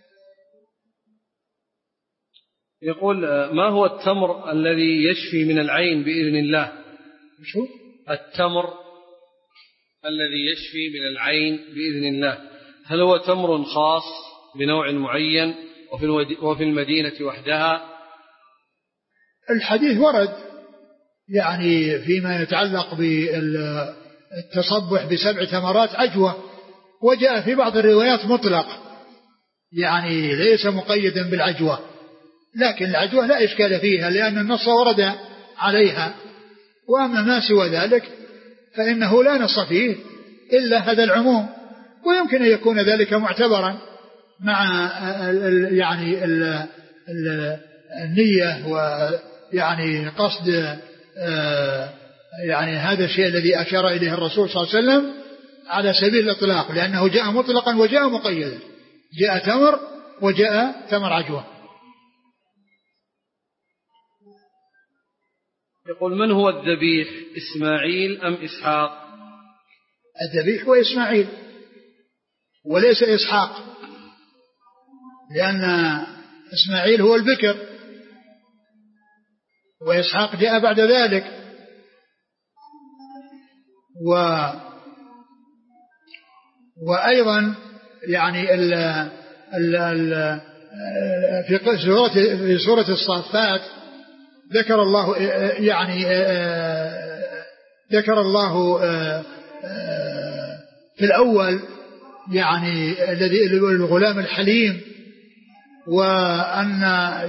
يقول: ما هو التمر الذي يشفي من العين بإذن الله؟ شو؟ التمر الذي يشفي من العين بإذن الله، هل هو تمر خاص بنوع معين وفي المدينة وحدها؟ الحديث ورد يعني فيما يتعلق بالتصبح بسبع ثمرات عجوة، وجاء في بعض الروايات مطلق، يعني ليس مقيدا بالعجوة، لكن العجوة لا إشكال فيها لأن النص ورد عليها، وأما ما سوى ذلك فإنه لا نص فيه إلا هذا العموم، ويمكن أن يكون ذلك معتبرا مع ال يعني ال ال النية ويعني قصد يعني هذا الشيء الذي أشار إليه الرسول صلى الله عليه وسلم على سبيل الإطلاق، لأنه جاء مطلقا وجاء مقيدا، جاء تمر وجاء تمر عجوة. يقول: من هو الذبيح، إسماعيل أم إسحاق؟ الذبيح هو إسماعيل وليس إسحاق، لأن إسماعيل هو البكر، وإسحاق جاء بعد ذلك. و وأيضا يعني ال ال ال في سورة في سورة الصافات ذكر الله يعني ذكر الله في الأول يعني الذي الغلام الحليم، وأن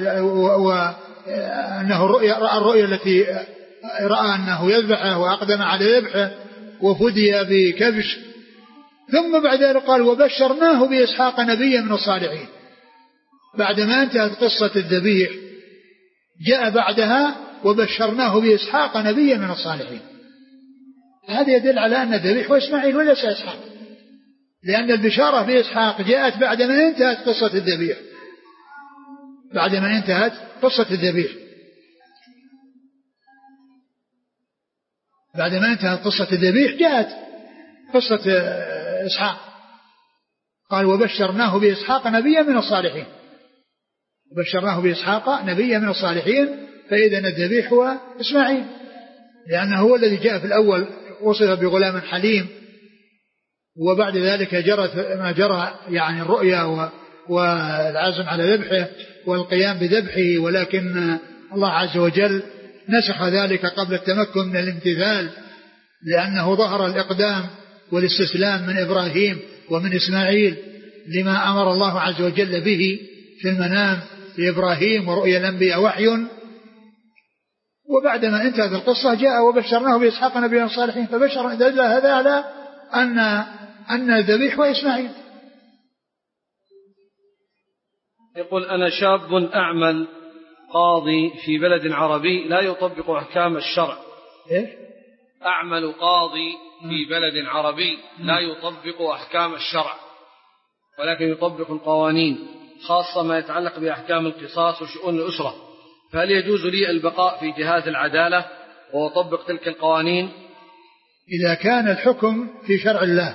وأنه الرؤيا رأى الرؤيا التي رأى أنه يذبحه وأقدم على ذبحه وفدي بكبش، ثم بعد ذلك قال: وبشرناه بإسحاق نبيا من الصالحين. بعدما انتهت قصة الذبيح جاء بعدها: وبشرناه بإسحاق نبيا من الصالحين. هذا يدل على أن الذبيح هو إسماعيل وليس إسحاق، لأن البشارة بإسحاق جاءت بعدما انتهت قصة الذبيح، بعدما انتهت قصة الذبيح بعدما انتهت قصة الذبيح جاءت قصة إسحاق، قال وبشرناه بإسحاق نبيا من الصالحين، وبشرناه بإسحاق نبيا من الصالحين، فإذا الذبيح هو إسماعيل، لأنه هو الذي جاء في الأول وصف بغلام حليم، وبعد ذلك جرت ما جرى يعني الرؤيا والعزم على ذبحه والقيام بذبحه، ولكن الله عز وجل نسخ ذلك قبل التمكن من الامتثال، لأنه ظهر الإقدام والاستسلام من إبراهيم ومن إسماعيل لما أمر الله عز وجل به في المنام لإبراهيم، ورؤيا الأنبياء وحي. وبعدما انتهت القصة جاء وبشرناه بإسحاق نبيا الصالحين، فبشر دل هذا على أن أن الذبيح هو إسماعيل. يقول أنا شاب أعمل قاضي في بلد عربي لا يطبق أحكام الشرع. إيه؟ أعمل قاضي في بلد عربي لا يطبق أحكام الشرع ولكن يطبق القوانين، خاصة ما يتعلق بأحكام القصاص وشؤون الأسرة، فهل يجوز لي البقاء في جهاز العدالة وأطبق تلك القوانين؟ إذا كان الحكم في شرع الله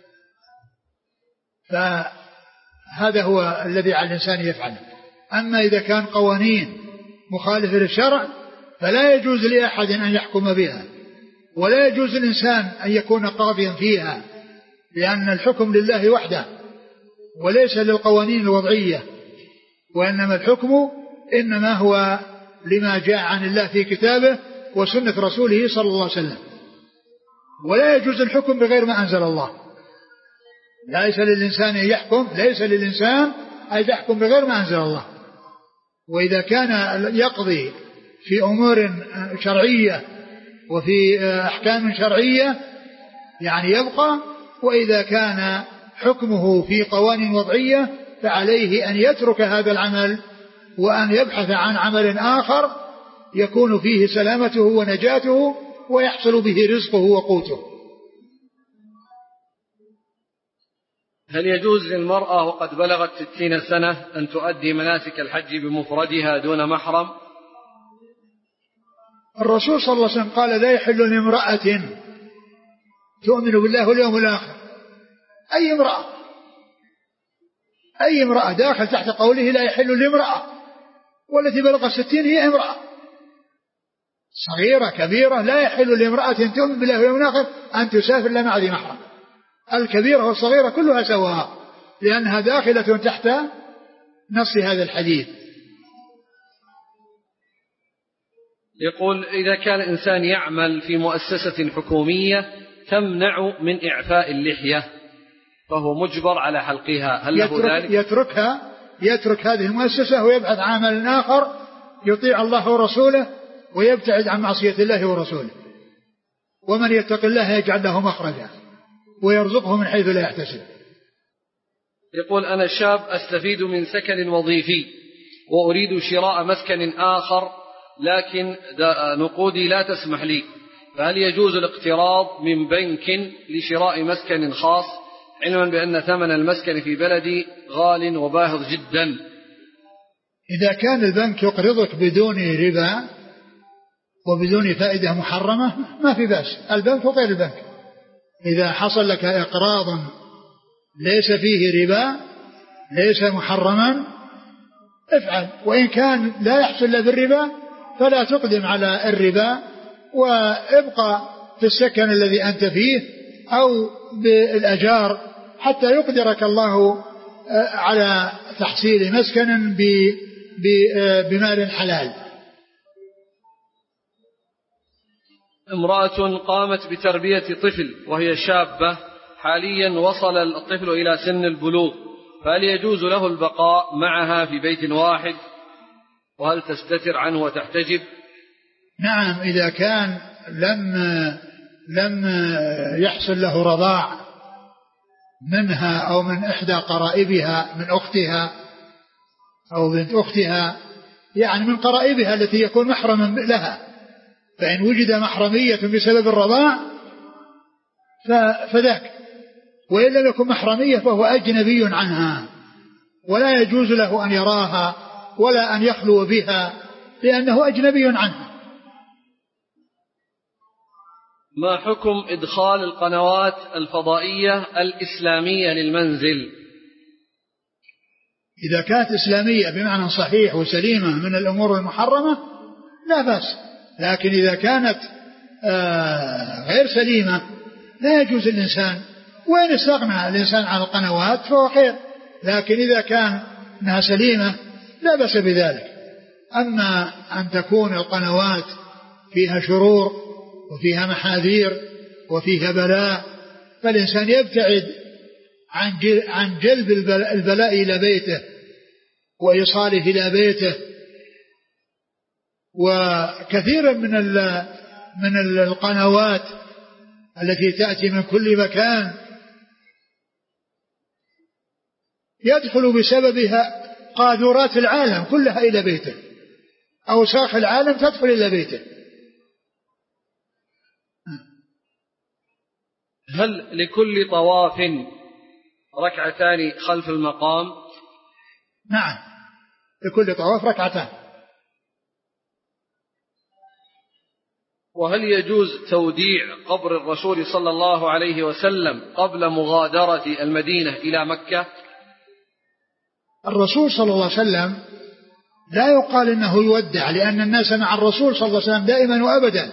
فهذا هو الذي على الإنسان يفعله. أما إذا كان قوانين مخالفة للشرع فلا يجوز لأحد أن يحكم بها، ولا يجوز الإنسان أن يكون قاضيا فيها، لأن الحكم لله وحده وليس للقوانين الوضعية، وإنما الحكم إنما هو لما جاء عن الله في كتابه وسنة رسوله صلى الله عليه وسلم، ولا يجوز الحكم بغير ما أنزل الله. ليس للإنسان أن يحكم ليس للإنسان أن يحكم بغير ما أنزل الله. وإذا كان يقضي في أمور شرعية وفي أحكام شرعية يعني يبقى، وإذا كان حكمه في قوانين وضعية فعليه أن يترك هذا العمل وأن يبحث عن عمل آخر يكون فيه سلامته ونجاته ويحصل به رزقه وقوته. هل يجوز للمرأة وقد بلغت ستين سنة أن تؤدي مناسك الحج بمفردها دون محرم؟ الرسول صلى الله عليه وسلم قال لا يحل لامرأة تؤمن بالله واليوم الآخر، أي امرأة أي امرأة داخل تحت قوله لا يحل لامرأة، والتي بلغت ستين هي امرأة صغيرة كبيرة، لا يحل لامرأة تؤمن بالله واليوم الآخر أن تسافر إلا مع ذي محرم. الكبيرة والصغيرة كلها سواء، لأنها داخلة تحت نص هذا الحديث. يقول إذا كان إنسان يعمل في مؤسسة حكومية تمنع من إعفاء اللحية فهو مجبر على حلقها، هل له ذلك؟ يتركها يترك هذه المؤسسة ويبحث عن عمل آخر يطيع الله ورسوله ويبتعد عن معصية الله ورسوله. ومن يتق الله يجعل له مخرجا ويرزقه من حيث لا يحتسب. يقول أنا شاب أستفيد من سكن وظيفي وأريد شراء مسكن آخر لكن نقودي لا تسمح لي، فهل يجوز الاقتراض من بنك لشراء مسكن خاص علما بأن ثمن المسكن في بلدي غال وباهظ جدا؟ إذا كان البنك يقرضك بدون ربا وبدون فائدة محرمة ما في بأس، البنك وغير البنك. إذا حصل لك إقراض ليس فيه ربا ليس محرما افعل، وإن كان لا يحصل له بالربا فلا تقدم على الربا وابقى في السكن الذي أنت فيه أو بالأجار حتى يقدرك الله على تحصيل مسكن بمال حلال. امرأة قامت بتربية طفل وهي شابة، حاليا وصل الطفل إلى سن البلوغ، فهل يجوز له البقاء معها في بيت واحد؟ وهل تستتر عنه وتحتجب؟ نعم، إذا كان لم لم يحصل له رضاع منها أو من إحدى قرائبها من أختها أو بنت أختها، يعني من قرائبها التي يكون محرما لها، فإن وجد محرمية بسبب الرضاع فذاك، وإن لم يكن محرمية فهو أجنبي عنها ولا يجوز له أن يراها ولا أن يخلو بها لأنه أجنبي عنها. ما حكم إدخال القنوات الفضائية الإسلامية للمنزل؟ إذا كانت إسلامية بمعنى صحيح وسليمة من الأمور المحرمة لا بأس، لكن إذا كانت آه غير سليمة لا يجوز الإنسان، وإن استغنى الإنسان عن القنوات فهو خير، لكن إذا كان أنها سليمة لا بأس بذلك. أما أن تكون القنوات فيها شرور وفيها محاذير وفيها بلاء فالإنسان يبتعد عن جلب البلاء إلى بيته وإيصاله إلى بيته. وكثيرا من من القنوات التي تأتي من كل مكان يدخل بسببها قاذورات العالم كلها إلى بيته، أوساخ العالم تدخل إلى بيته. هل لكل طواف ركعتان خلف المقام؟ نعم، لكل طواف ركعتان. وهل يجوز توديع قبر الرسول صلى الله عليه وسلم قبل مغادرة المدينة إلى مكة؟ الرسول صلى الله عليه وسلم لا يقال إنه يودع، لأن الناس مع الرسول صلى الله عليه وسلم دائما وأبدا،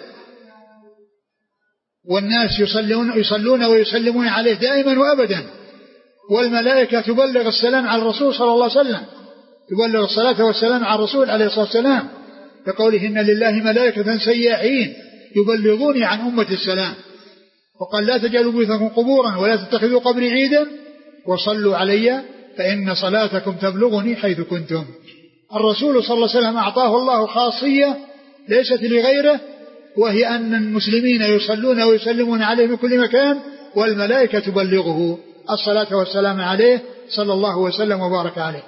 والناس يصلون, يصلون ويسلمون عليه دائما وأبدا، والملائكة تبلغ السلام على الرسول صلى الله عليه وسلم، تبلغ الصلاة والسلام على الرسول عليه الصلاة والسلام، لقوله إن لله ملائكة سياحين يبلغوني عن أمة السلام، وقال لا تجعلوا بيوتكم قبورا ولا تتخذوا قبري عيدا وصلوا علي فإن صلاتكم تبلغني حيث كنتم. الرسول صلى الله عليه وسلم أعطاه الله خاصية ليست لغيره، وهي أن المسلمين يصلون ويسلمون عليه من كل مكان، والملائكة تبلغه الصلاة والسلام عليه صلى الله وسلم وبارك عليه.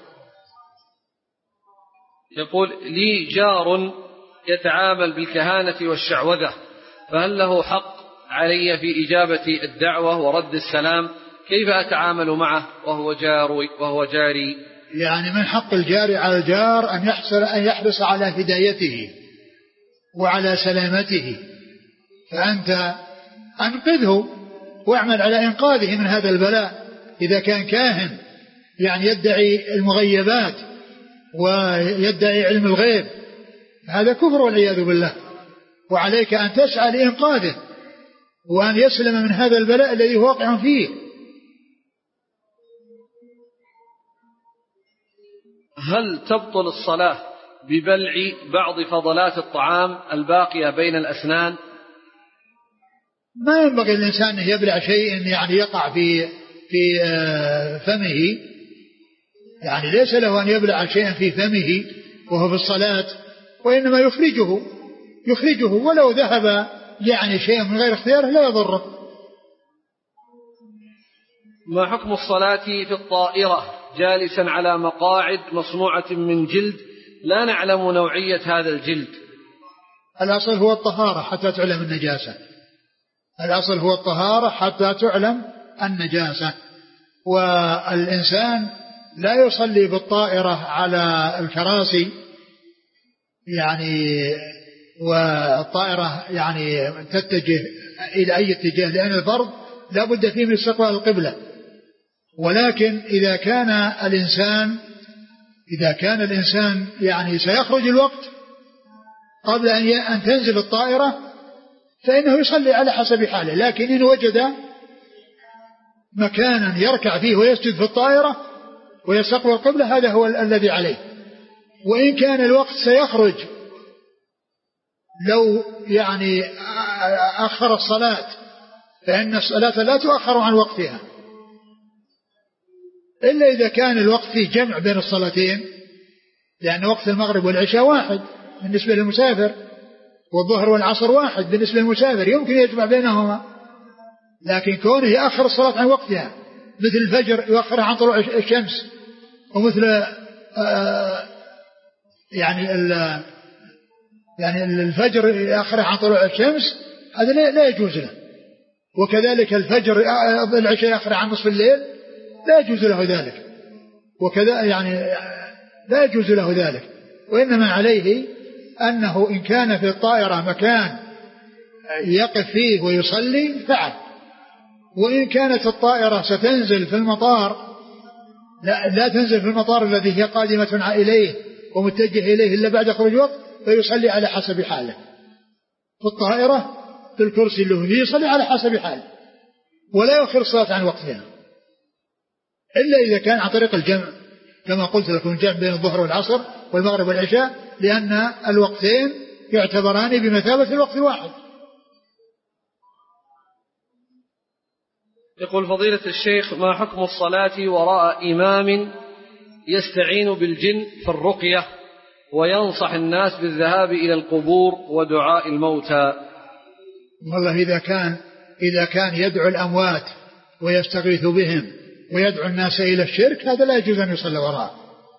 يقول لي جار يتعامل بالكهانة والشعوذة، فهل له حق علي في إجابة الدعوة ورد السلام؟ كيف أتعامل معه وهو جاري وهو جاري؟ يعني من حق الجار على الجار أن يحرص أن يحرص على هدايته وعلى سلامته، فأنت أنقذه واعمل على إنقاذه من هذا البلاء. إذا كان كاهن يعني يدعي المغيبات ويدعي علم الغيب هذا كفر والعياذ بالله، وعليك أن تسعى لإنقاذه وأن يسلم من هذا البلاء الذي هو واقع فيه. هل تبطل الصلاة ببلع بعض فضلات الطعام الباقية بين الأسنان؟ ما ينبغي الإنسان أن يبلع شيء يعني يقع في في فمه، يعني ليس له أن يبلع شيئا في فمه وهو في الصلاة، وإنما يخرجه يخرجه ولو ذهب يعني شيء من غير اختياره لا يضره. ما حكم الصلاة في الطائرة جالسا على مقاعد مصنوعة من جلد لا نعلم نوعية هذا الجلد؟ الأصل هو الطهارة حتى تعلم النجاسة، الأصل هو الطهارة حتى تعلم النجاسة. والإنسان لا يصلي بالطائرة على الكراسي يعني، والطائرة يعني تتجه إلى أي اتجاه، لأن الفرض لا بد فيه من استقبال القبلة. ولكن إذا كان الإنسان إذا كان الإنسان يعني سيخرج الوقت قبل أن تنزل الطائرة فإنه يصلي على حسب حاله، لكن إن وجد مكانا يركع فيه ويسجد في الطائرة ويستقبل القبلة هذا هو الذي عليه. وإن كان الوقت سيخرج لو يعني أخر الصلاة فإن الصلاة لا تؤخر عن وقتها، إلا إذا كان الوقت فيه جمع بين الصلاتين، لأن وقت المغرب والعشاء واحد بالنسبة للمسافر، والظهر والعصر واحد بالنسبة للمسافر، يمكن يجمع بينهما. لكن كونه يأخر الصلاة عن وقتها مثل الفجر يؤخرها عن طلوع الشمس، ومثل آه يعني يعني الفجر يأخرها عن طلوع الشمس هذا لا يجوز له. وكذلك الفجر العشاء يأخرها عن نصف الليل لا يجوز له ذلك. وكذا يعني لا يجوز له ذلك، وإنما عليه أنه إن كان في الطائرة مكان يقف فيه ويصلي فعل، وإن كانت الطائرة ستنزل في المطار لا, لا تنزل في المطار الذي هي قادمة إليه ومتجه إليه إلا بعد خروج وقت، فيصلي على حسب حاله. في الطائرة في الكرسي اللي فيه يصلي على حسب حاله ولا يؤخر الصلاة عن وقتها، إلا إذا كان عن طريق الجمع كما قلت لكم، الجمع بين الظهر والعصر والمغرب والعشاء، لأن الوقتين يعتبران بمثابة الوقت الواحد. يقول فضيلة الشيخ: ما حكم الصلاة وراء إمام يستعين بالجن في الرقية وينصح الناس بالذهاب إلى القبور ودعاء الموتى؟ والله إذا كان إذا كان يدعو الأموات ويستغيث بهم ويدعو الناس إلى الشرك، هذا لا يجوز أن يصلى وراءه،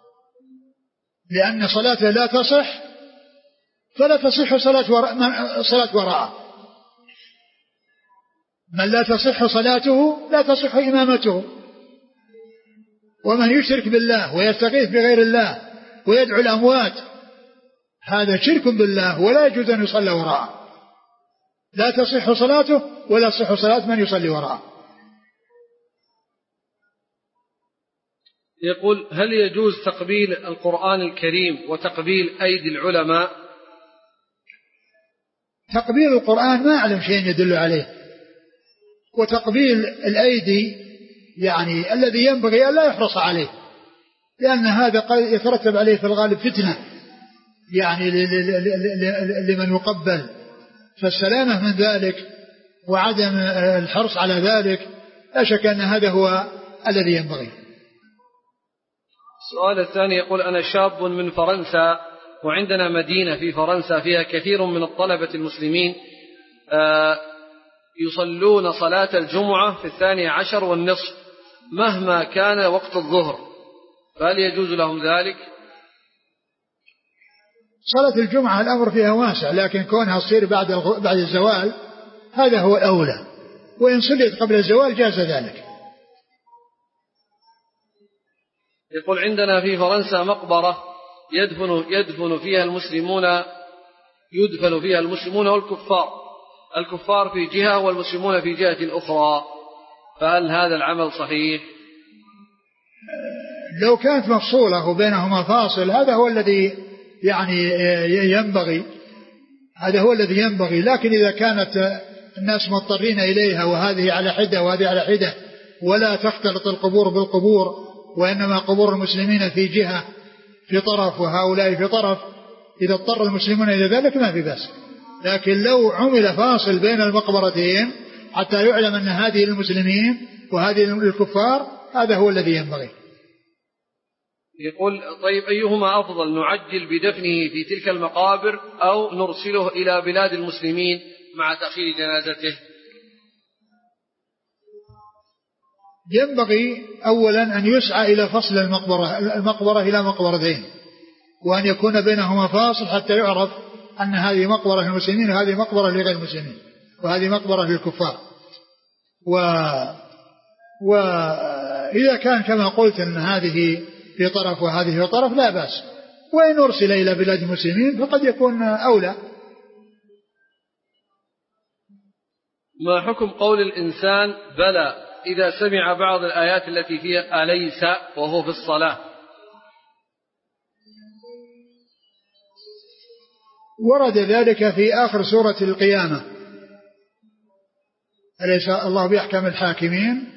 لأن صلاته لا تصح، فلا تصح صلاة وراء صلاة وراءه. من لا تصح صلاته لا تصح إمامته. ومن يشرك بالله ويستغيث بغير الله ويدعو الأموات هذا شرك بالله ولا يجوز أن يصلى وراءه، لا تصح صلاته ولا تصح صلاة من يصلي وراءه. يقول: هل يجوز تقبيل القرآن الكريم وتقبيل أيدي العلماء؟ تقبيل القرآن ما أعلم شيء يدل عليه، وتقبيل الأيدي يعني الذي ينبغي أن لا يحرص عليه، لأن هذا قد يترتب عليه في الغالب فتنة يعني لمن يقبل، فالسلامة من ذلك وعدم الحرص على ذلك لا شك أن هذا هو الذي ينبغي. السؤال الثاني يقول: أنا شاب من فرنسا وعندنا مدينة في فرنسا فيها كثير من الطلبة المسلمين يصلون صلاة الجمعة في الثاني عشر والنصف مهما كان وقت الظهر، فهل يجوز لهم ذلك؟ صلاة الجمعة الأمر فيها واسع، لكن كونها تصير بعد بعد الزوال هذا هو الأولى، وإن صليت قبل الزوال جاز ذلك. يقول: عندنا في فرنسا مقبرة يدفن يدفن فيها المسلمون يدفن فيها المسلمون والكفار، الكفار في جهة والمسلمون في جهة أخرى، فهل هذا العمل صحيح؟ لو كانت مفصولة وبينهما فاصل هذا هو الذي يعني ينبغي، هذا هو الذي ينبغي، لكن إذا كانت الناس مضطرين إليها وهذه على حدة وهذه على حدة ولا تختلط القبور بالقبور، وإنما قبور المسلمين في جهة في طرف وهؤلاء في طرف، إذا اضطر المسلمون إلى ذلك ما في بأس. لكن لو عمل فاصل بين المقبرتين حتى يعلم أن هذه للمسلمين وهذه للكفار هذا هو الذي ينبغي. يقول: طيب أيهما أفضل، نعجل بدفنه في تلك المقابر أو نرسله إلى بلاد المسلمين مع تأخير جنازته؟ ينبغي أولا أن يسعى إلى فصل المقبرة, المقبرة إلى مقبرتين، وأن يكون بينهما فاصل حتى يعرف أن هذه مقبرة للمسلمين وهذه مقبرة لغير المسلمين وهذه مقبرة للكفار. و... وإذا كان كما قلت أن هذه في طرف وهذه في طرف لا بأس، وإن أرسل إلى بلاد المسلمين فقد يكون أولى. ما حكم قول الإنسان بلى إذا سمع بعض الآيات التي فيها أليس وهو في الصلاة؟ ورد ذلك في آخر سورة القيامة: أليس الله بأحكم الحاكمين،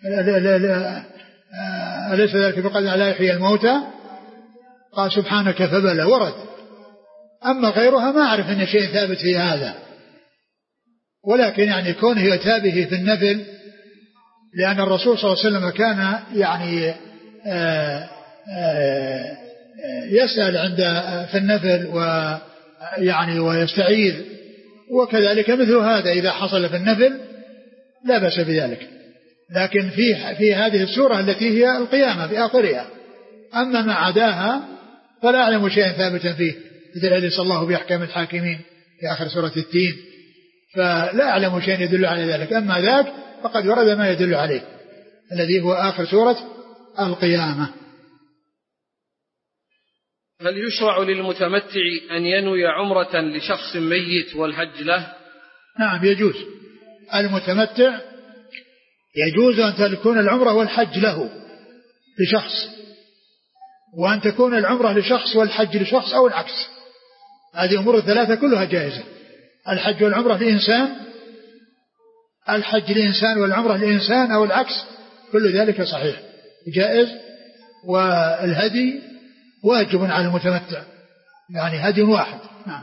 أليس ذلك بقدر على يحيي الموتى، قال سبحانك فبلى، ورد. أما غيرها ما أعرف أن شيء ثابت في هذا، ولكن يعني كونه يؤتى به في النفل، لأن الرسول صلى الله عليه وسلم كان يعني آآ آآ يسأل عند في النفل ويعني ويستعيذ، وكذلك مثل هذا إذا حصل في النفل لا بأس بذلك. لكن في في هذه السورة التي هي القيامة في آخرها، أما ما عداها فلا أعلم شيئا ثابتا فيه، مثل أليس الله بأحكم الحاكمين في آخر سورة التين، فلا أعلم شيئا يدل على ذلك. أما ذاك فقد ورد ما يدل عليه الذي هو آخر سورة القيامة. هل يشرع للمتمتع أن ينوي عمرة لشخص ميت والحج له؟ نعم يجوز. المتمتع يجوز أن تكون العمرة والحج له لشخص، وأن تكون العمرة لشخص والحج لشخص أو العكس. هذه أمور الثلاثة كلها جائزة. الحج والعمرة لإنسان، الحج لإنسان والعمرة لإنسان أو العكس، كل ذلك صحيح جائز. والهدي واجب على المتمتع، يعني هدي واحد. نعم.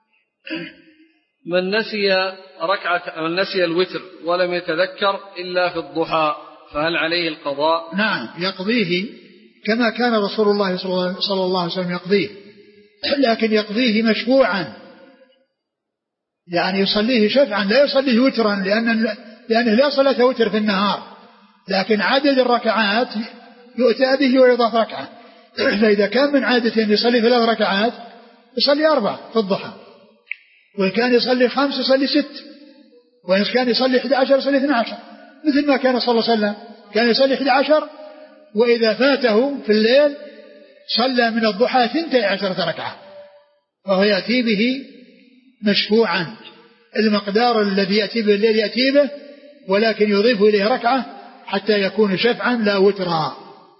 من نسي ركعة من نسي الوتر ولم يتذكر إلا في الضحى فهل عليه القضاء؟ نعم يقضيه كما كان رسول الله صلى الله عليه وسلم يقضيه، لكن يقضيه مشفوعا، يعني يصليه شفعا لا يصليه وترا، لأن لأنه لا صلاة وتر في النهار، لكن عدد الركعات يؤتى به ويضاف ركعة. فإذا كان من عادة أن يصلي ثلاث ركعات يصلي أربع في الضحى، وإن كان يصلي خمس يصلي ست، وإن كان يصلي أحد عشر يصلي اثنى عشر، مثل ما كان صلى الله عليه وسلم كان يصلي أحد عشر، وإذا فاته في الليل صلى من الضحى ثنتي عشرة ركعة، وهو يأتي به مشفوعا، المقدار الذي يأتي به الليل يأتي به، ولكن يضيف إليه ركعة حتى يكون شفعا لا وترا.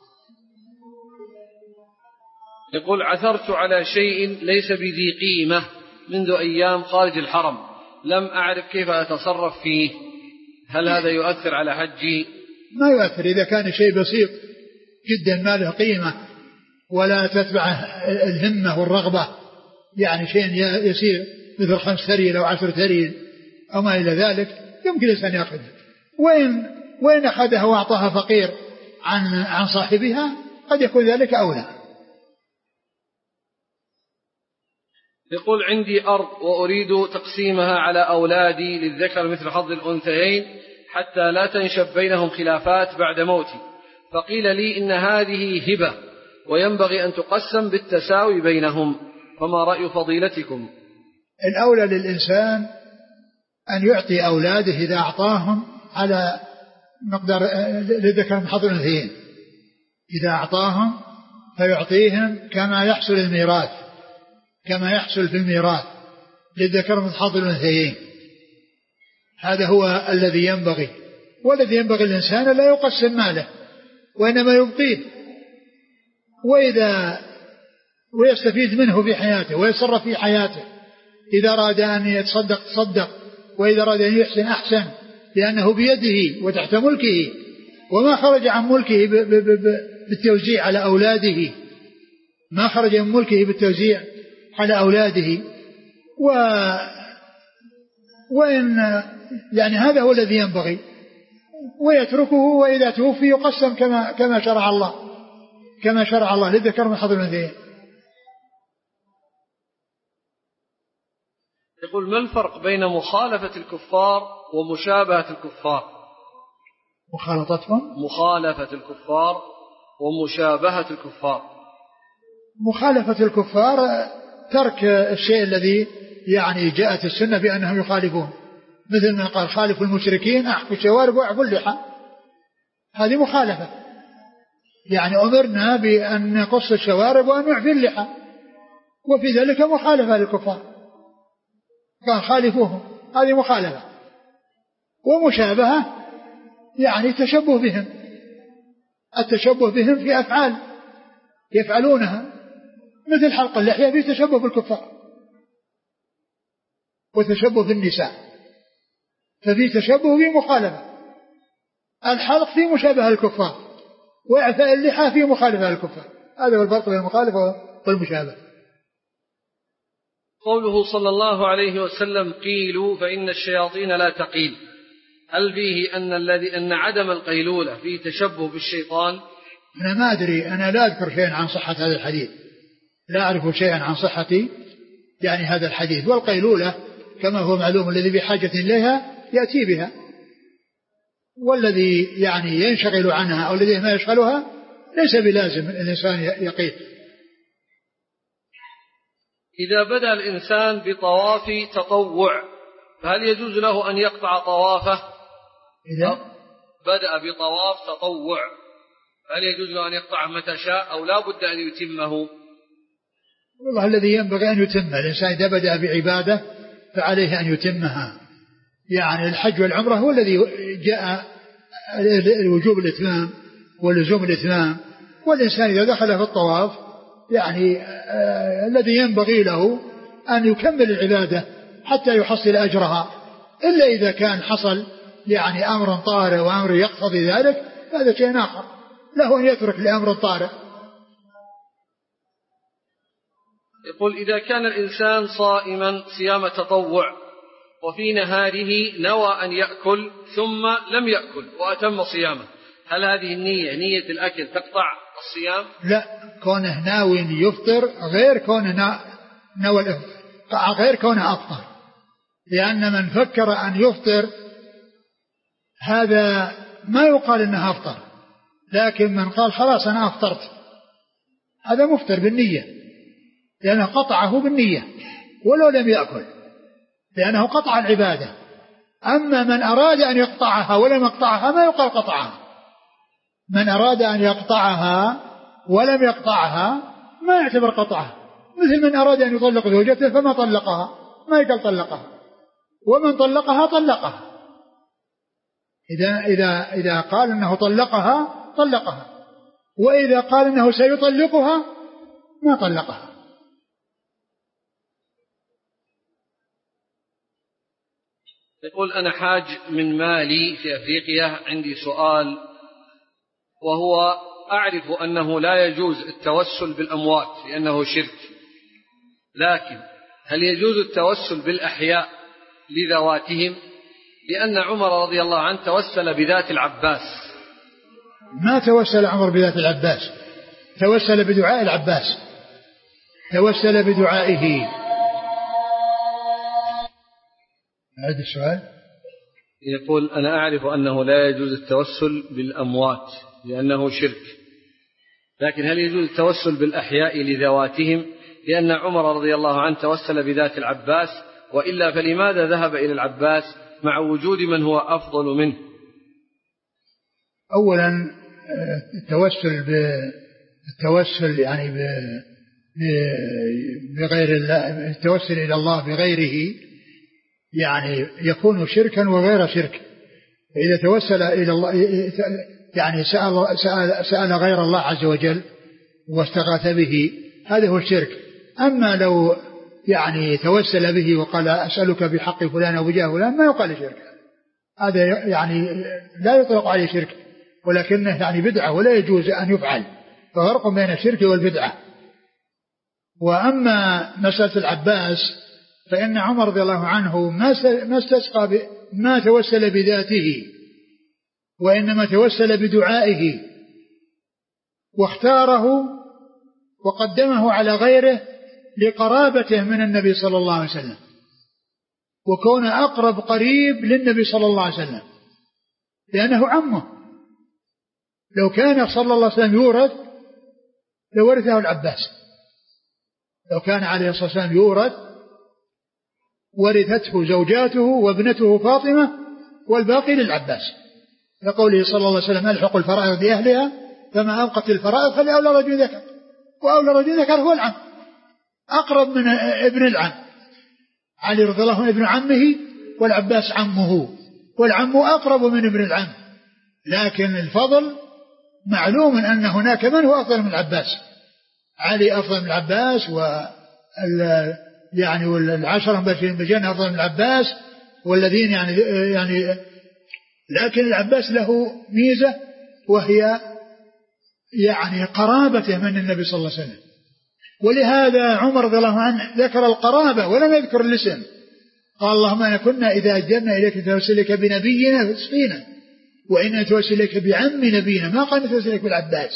يقول عثرت على شيء ليس بذي قيمة منذ أيام خارج الحرم، لم أعرف كيف أتصرف فيه، هل هذا يؤثر على حجي؟ ما يؤثر إذا كان شيء بسيط جدا ما له قيمة ولا تتبعه الهمة والرغبة، يعني شيء يسير مثل خمس ثريل أو عشر ثريل أو ما إلى ذلك يمكن الإنسان يأخذه، وإن وإن أخذها وأعطاها فقير عن عن صاحبها قد يكون ذلك أولى. يقول عندي أرض وأريد تقسيمها على أولادي للذكر مثل حظ الأنثيين حتى لا تنشب بينهم خلافات بعد موتي، فقيل لي إن هذه هبة وينبغي أن تقسم بالتساوي بينهم، فما رأي فضيلتكم؟ الأولى للإنسان أن يعطي أولاده إذا أعطاهم على مقدار للذكر مثل حظ الأنثيين، إذا أعطاهم فيعطيهم كما يحصل الميراث، كما يحصل في الميراث للذكر مثل حظ الأنثيين، هذا هو الذي ينبغي. والذي ينبغي الإنسان لا يقسم ماله وإنما يبقيه، وإذا ويستفيد منه في حياته ويتصرف في حياته، إذا أراد أن يتصدق تصدق، وإذا أراد أن يحسن أحسن، لأنه بيده وتحت ملكه، وما خرج عن ملكه بالتوزيع على أولاده، ما خرج من ملكه بالتوزيع على أولاده. و وإن يعني هذا هو الذي ينبغي، ويتركه، وإذا توفي يقسم كما كما شرع الله، كما شرع الله للذكر مثل حظ الأنثيين. يقول ما الفرق بين مخالفة الكفار ومشابهة الكفار؟ مخالطتهم مخالفة الكفار ومشابهة الكفار. مخالفة الكفار ترك الشيء الذي يعني جاءت السنة بأنهم يخالفون، مثل ما قال خالفوا المشركين أحفوا الشوارب وأعفوا اللحى، هذه مخالفة، يعني أمرنا بأن نقص الشوارب وأن نعفي اللحى، وفي ذلك مخالفة للكفار، قال خالفوهم، هذه مخالفة. ومشابهة يعني تشبه بهم، التشبه بهم في أفعال يفعلونها، مثل حلق اللحية فيه تشبه بالكفار، وتشبه بالنساء، ففي تشبه في مخالفة. الحلق في مشابهة الكفار، وإعفاء اللحى في مخالفة الكفار، هذا هو الفرق بين المخالفة والمشابهة. قوله صلى الله عليه وسلم قيلوا فإن الشياطين لا تقيل، هل فيه أن الذي أن عدم القيلولة فيه تشبه بالشيطان؟ أنا ما أدري، أنا لا أذكر شيئا عن صحة هذا الحديث، لا أعرف شيئا عن صحة يعني هذا الحديث. والقيلولة كما هو معلوم الذي بحاجة إليها يأتي بها، والذي يعني ينشغل عنها أو الذي ما يشغلها ليس بلازم الإنسان يقيل. إذا بدأ الإنسان بطواف تطوع فهل يجوز له أن يقطع طوافه؟ إذا بدأ بطواف تطوع هل يجوز له أن يقطعه متى شاء أو لا بد أن يتمه؟ والله الذي ينبغي أن يتم. الإنسان إذا بدأ بعبادة فعليه أن يتمها. يعني الحج والعمرة هو الذي جاء الوجوب الإتمام ولزوم الإتمام، والإنسان إذا دخل في الطواف يعني آه الذي ينبغي له أن يكمل العبادة حتى يحصل أجرها، إلا إذا كان حصل يعني أمر طارئ وأمر يقتضي ذلك هذا شيء آخر، له أن يترك لأمر طارئ. يقول إذا كان الإنسان صائما صيام تطوع وفي نهاره نوى أن يأكل ثم لم يأكل وأتم صيامه، هل هذه النية نية الأكل تقطع الصيام؟ لا، كونه ناوي يفطر غير كونه نوى الإفطار غير كونه أفطر، لأن من فكر أن يفطر هذا ما يقال إنه أفطر، لكن من قال خلاص أنا أفطرت هذا مفطر بالنية، لأنه قطعه بالنية ولو لم يأكل، لأنه قطع العبادة. أما من أراد أن يقطعها ولم يقطعها ما يقال قطعها. من أراد أن يقطعها ولم يقطعها ما يعتبر قطعها، مثل من أراد أن يطلق زوجته فما طلقها ما يقال طلقها، ومن طلقها طلقها. إذا, إذا, إذا قال أنه طلقها طلقها، وإذا قال أنه سيطلقها ما طلقها. يقول أنا حاج من مالي في أفريقيا، عندي سؤال وهو أعرف أنه لا يجوز التوسل بالأموات لأنه شرك، لكن هل يجوز التوسل بالأحياء لذواتهم؟ لأن عمر رضي الله عنه توسل بذات العباس. ما توسل عمر بذات العباس، توسل بدعاء العباس، توسل بدعائه. هذا السؤال. يقول أنا أعرف أنه لا يجوز التوسل بالأموات لأنه شرك، لكن هل يجوز التوسل بالأحياء لذواتهم؟ لأن عمر رضي الله عنه توسل بذات العباس، وإلا فلماذا ذهب إلى العباس مع وجود من هو أفضل منه؟ أولا التوسل بالتوسل يعني بغير الله، التوسل إلى الله بغيره يعني يكون شركا وغير شرك. فإذا توسل إلى الله يعني سأل, سأل, سأل غير الله عز وجل واستغاث به هذا هو الشرك. أما لو يعني توسل به وقال أسألك بحق فلان أو بجاه فلان ما يقال شرك، هذا يعني لا يطلق عليه شرك، ولكنه يعني بدعة ولا يجوز أن يفعل، ففرق بين الشرك والبدعة. وأما مسألة العباس فإن عمر رضي الله عنه ما استسقى ما توسل بذاته، وإنما توسل بدعائه واختاره وقدمه على غيره لقرابته من النبي صلى الله عليه وسلم، وكون أقرب قريب للنبي صلى الله عليه وسلم لأنه عمه. لو كان صلى الله عليه وسلم يورث لورثه العباس، لو كان عليه الصلاة والسلام يورث ورثته زوجاته وابنته فاطمة والباقي للعباس، لقوله صلى الله عليه وسلم ألحق الفرائض بأهلها فما أبقت الفرائض فلأولى رجل ذكر، وأولى رجل ذكر هو العم، أقرب من ابن العم. علي رضي الله عنه ابن عمه والعباس عمه، والعم أقرب من ابن العم، لكن الفضل معلوم أن هناك من هو أفضل من العباس. علي أفضل من العباس، وال يعني والعشرة مبشرين بالجنة أفضل من العباس، والذين يعني يعني لكن العباس له ميزة وهي يعني قرابته من النبي صلى الله عليه وسلم، ولهذا عمر رضي الله عنه ذكر القرابة ولم يذكر الاسم. قال اللهم أنا كنا إذا أجلنا إليك نتوسلك بنبينا فاسقينا، وإن نتوسلك بعم نبينا، ما قال نتوسلك بالعباس،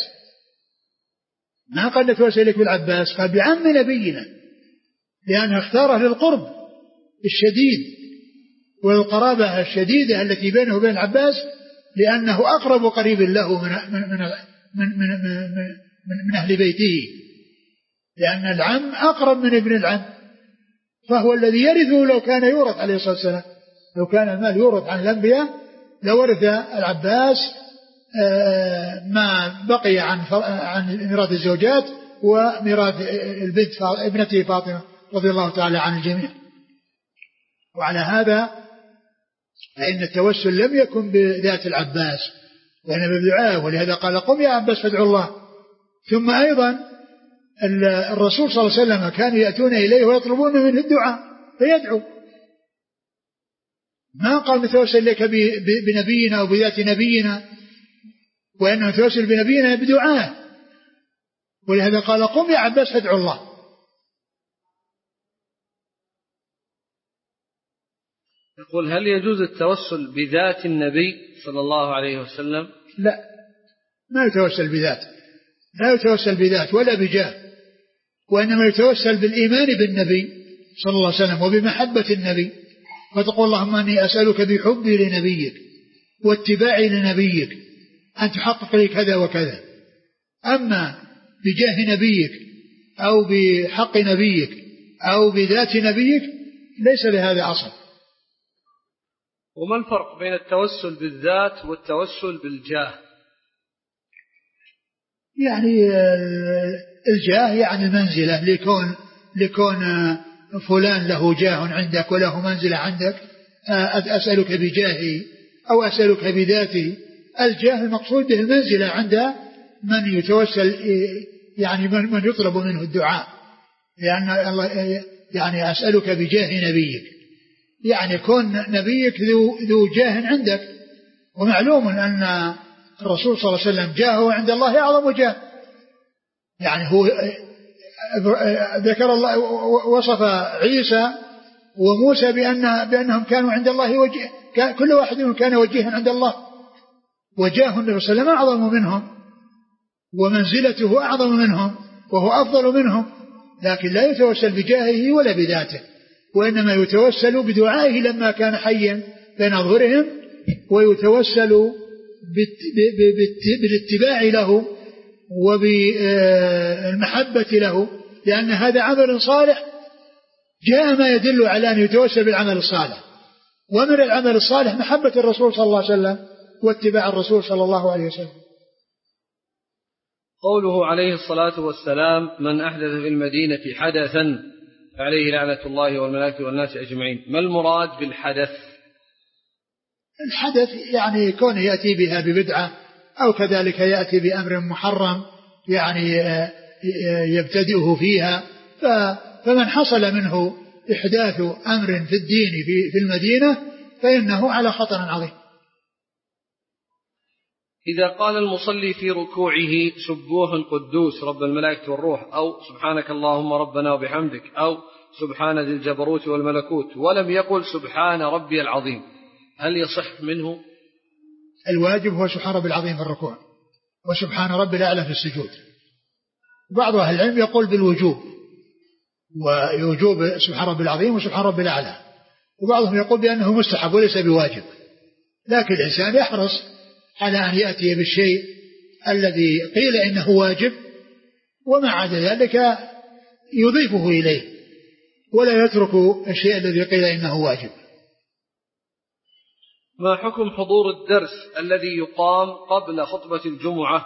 ما قال نتوسلك بالعباس، قال بعم نبينا، لأنه اختاره للقرب الشديد والقرابة الشديدة التي بينه وبين العباس، لأنه أقرب قريب له من من من من, من, من, من أهل بيته، لأن العم أقرب من ابن العم، فهو الذي يرثه. لو كان يورث عليه الصلاة والسلام، لو كان المال يورث عن الأنبياء لورث العباس ما بقي عن عن ميراث الزوجات وميراث البنت ابنته فاطمة رضي الله تعالى عن الجميع. وعلى هذا فإن التوسل لم يكن بذات العباس وإنما بالدعاء، ولهذا قال قم يا عباس فادعوا الله. ثم أيضا الرسول صلى الله عليه وسلم كانوا يأتون إليه ويطلبون منه الدعاء فيدعو، ما قال نتوسل لك بنبينا أو بذات نبينا، وإنه نتوسل بنبينا بدعاء، ولهذا قال قم يا عباس فادعوا الله. يقول هل يجوز التوسل بذات النبي صلى الله عليه وسلم؟ لا، ما يتوسل بذات، لا يتوسل بذات ولا بجاه، وإنما يتوسل بالإيمان بالنبي صلى الله عليه وسلم وبمحبة النبي، فتقول اللهم أني أسألك بحبي لنبيك واتباعي لنبيك أن تحقق لي كذا وكذا. أما بجاه نبيك أو بحق نبيك أو بذات نبيك ليس لهذا أصل. وما الفرق بين التوسل بالذات والتوسل بالجاه؟ يعني الجاه يعني المنزلة، لكون لكون فلان له جاه عندك وله منزلة عندك، أسألك بجاهي أو أسألك بذاتي. الجاه المقصود به المنزلة عند من يتوسل، يعني من, من يطلب منه الدعاء، لأن الله يعني أسألك بجاه نبيك، يعني كون نبيك ذو, ذو جاه عندك. ومعلوم أن الرسول صلى الله عليه وسلم جاهه عند الله أعظم جاه، يعني هو ذكر الله وصف عيسى وموسى بأن بأنهم كانوا عند الله وجه، كل واحد منهم كان وجيها عند الله، وجاه النبي صلى الله عليه وسلم أعظم منهم ومنزلته أعظم منهم وهو أفضل منهم، لكن لا يتوسل بجاهه ولا بذاته، وإنما يتوسل بدعائه لما كان حيا بين أظهرهم، ويتوسل بالاتباع له وبالمحبة له، لأن هذا عمل صالح جاء ما يدل على أن يتوسل بالعمل الصالح. ومن العمل الصالح محبة الرسول صلى الله عليه وسلم واتباع الرسول صلى الله عليه وسلم. قوله عليه الصلاة والسلام من أحدث في المدينة حدثا فعليه لعنة الله والملائكة والناس أجمعين، ما المراد بالحدث؟ الحدث يعني كونه يأتي بها ببدعة أو كذلك يأتي بأمر محرم يعني يبتدئه فيها، فمن حصل منه إحداث أمر في الدين في المدينة فإنه على خطر عظيم. إذا قال المصلي في ركوعه سبوح قدوس رب الملائكة والروح، أو سبحانك اللهم ربنا وبحمدك، أو سبحان ذي الجبروت والملكوت، ولم يقل سبحان ربي العظيم، هل يصح منه؟ الواجب هو سبحان ربي العظيم في الركوع، وسبحان ربي الأعلى في السجود. بعض أهل العلم يقول بالوجوب، ويوجوب سبحان ربي العظيم وسبحان ربي الأعلى، وبعضهم يقول بأنه مستحب وليس بواجب، لكن الإنسان يحرص على أن يأتي بالشيء الذي قيل إنه واجب، وما عدا ذلك يضيفه إليه ولا يترك الشيء الذي قيل إنه واجب. ما حكم حضور الدرس الذي يقام قبل خطبة الجمعة؟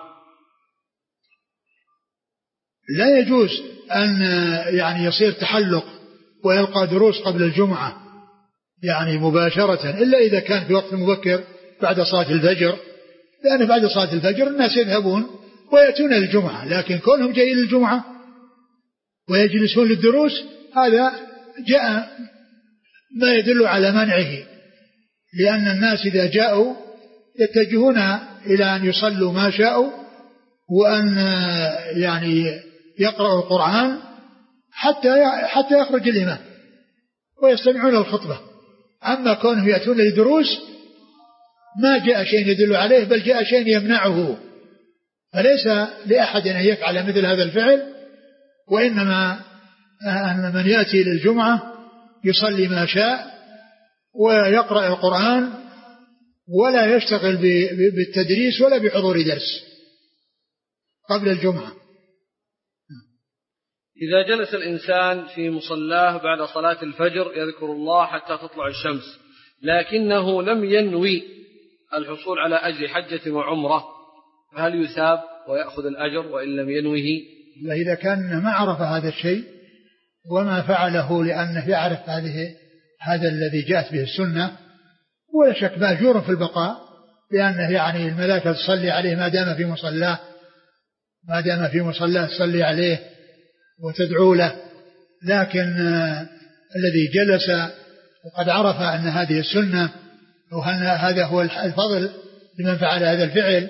لا يجوز أن يعني يصير تحلق ويلقى دروس قبل الجمعة يعني مباشرة، إلا إذا كان في وقت مبكر بعد صلاة الفجر، لأن بعد صلاة الفجر الناس يذهبون ويأتون للجمعة، لكن كونهم جايين للجمعة ويجلسون للدروس هذا جاء ما يدل على منعه، لأن الناس إذا جاءوا يتجهون إلى أن يصلوا ما شاءوا وأن يعني يقرأوا القرآن حتى حتى يخرج الإمام ويستمعون الخطبة. أما كونهم يأتون للدروس ما جاء شيء يدل عليه، بل جاء شيء يمنعه، فليس لأحد أن يفعل مثل هذا الفعل، وإنما أن من يأتي للجمعة يصلي ما شاء ويقرأ القرآن ولا يشتغل بالتدريس ولا بحضور درس قبل الجمعة. إذا جلس الإنسان في مصلاه بعد صلاة الفجر يذكر الله حتى تطلع الشمس، لكنه لم ينوي الحصول على أجر حجة وعمرة، فهل يثاب ويأخذ الأجر وإن لم ينوه؟ فإذا كان ما عرف هذا الشيء وما فعله لأنه يعرف هذه هذا الذي جاءت به السنة، ولا شك مأجور في البقاء، لأنه يعني الملائكة تصلي عليه ما دام في مصلاه، ما دام في مصلاه تصلي عليه وتدعو له. لكن آه الذي جلس وقد عرف أن هذه السنة وأن هذا هو الفضل لمن فعل هذا الفعل.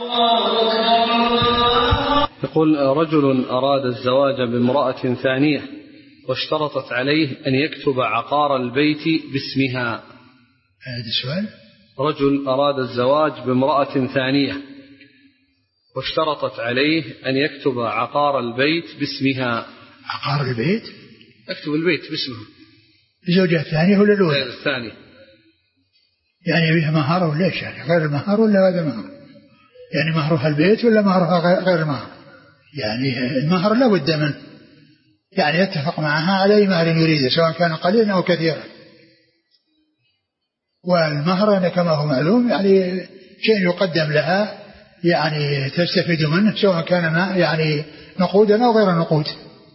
يقول رجل أراد الزواج بامرأة ثانية واشترطت عليه أن يكتب عقار البيت باسمها. هذا السؤال. رجل أراد الزواج بامرأة ثانية واشترطت عليه أن يكتب عقار البيت باسمها. عقار البيت؟ اكتب البيت باسمها. الزوجة الثانية ولا الأولى؟ الثانية. يعني بها مهر ولا إيش؟ يعني غير المهر ولا هذا مهر؟ يعني مهرها البيت ولا مهرها غير المهر؟ يعني المهر لا بد منه، يعني يتفق معها على أي مهر يريده سواء كان قليلا أو كثيرا. والمهر كما هو معلوم يعني شيء يقدم لها يعني تستفيد منه سواء كان يعني نقودا أو غير نقود،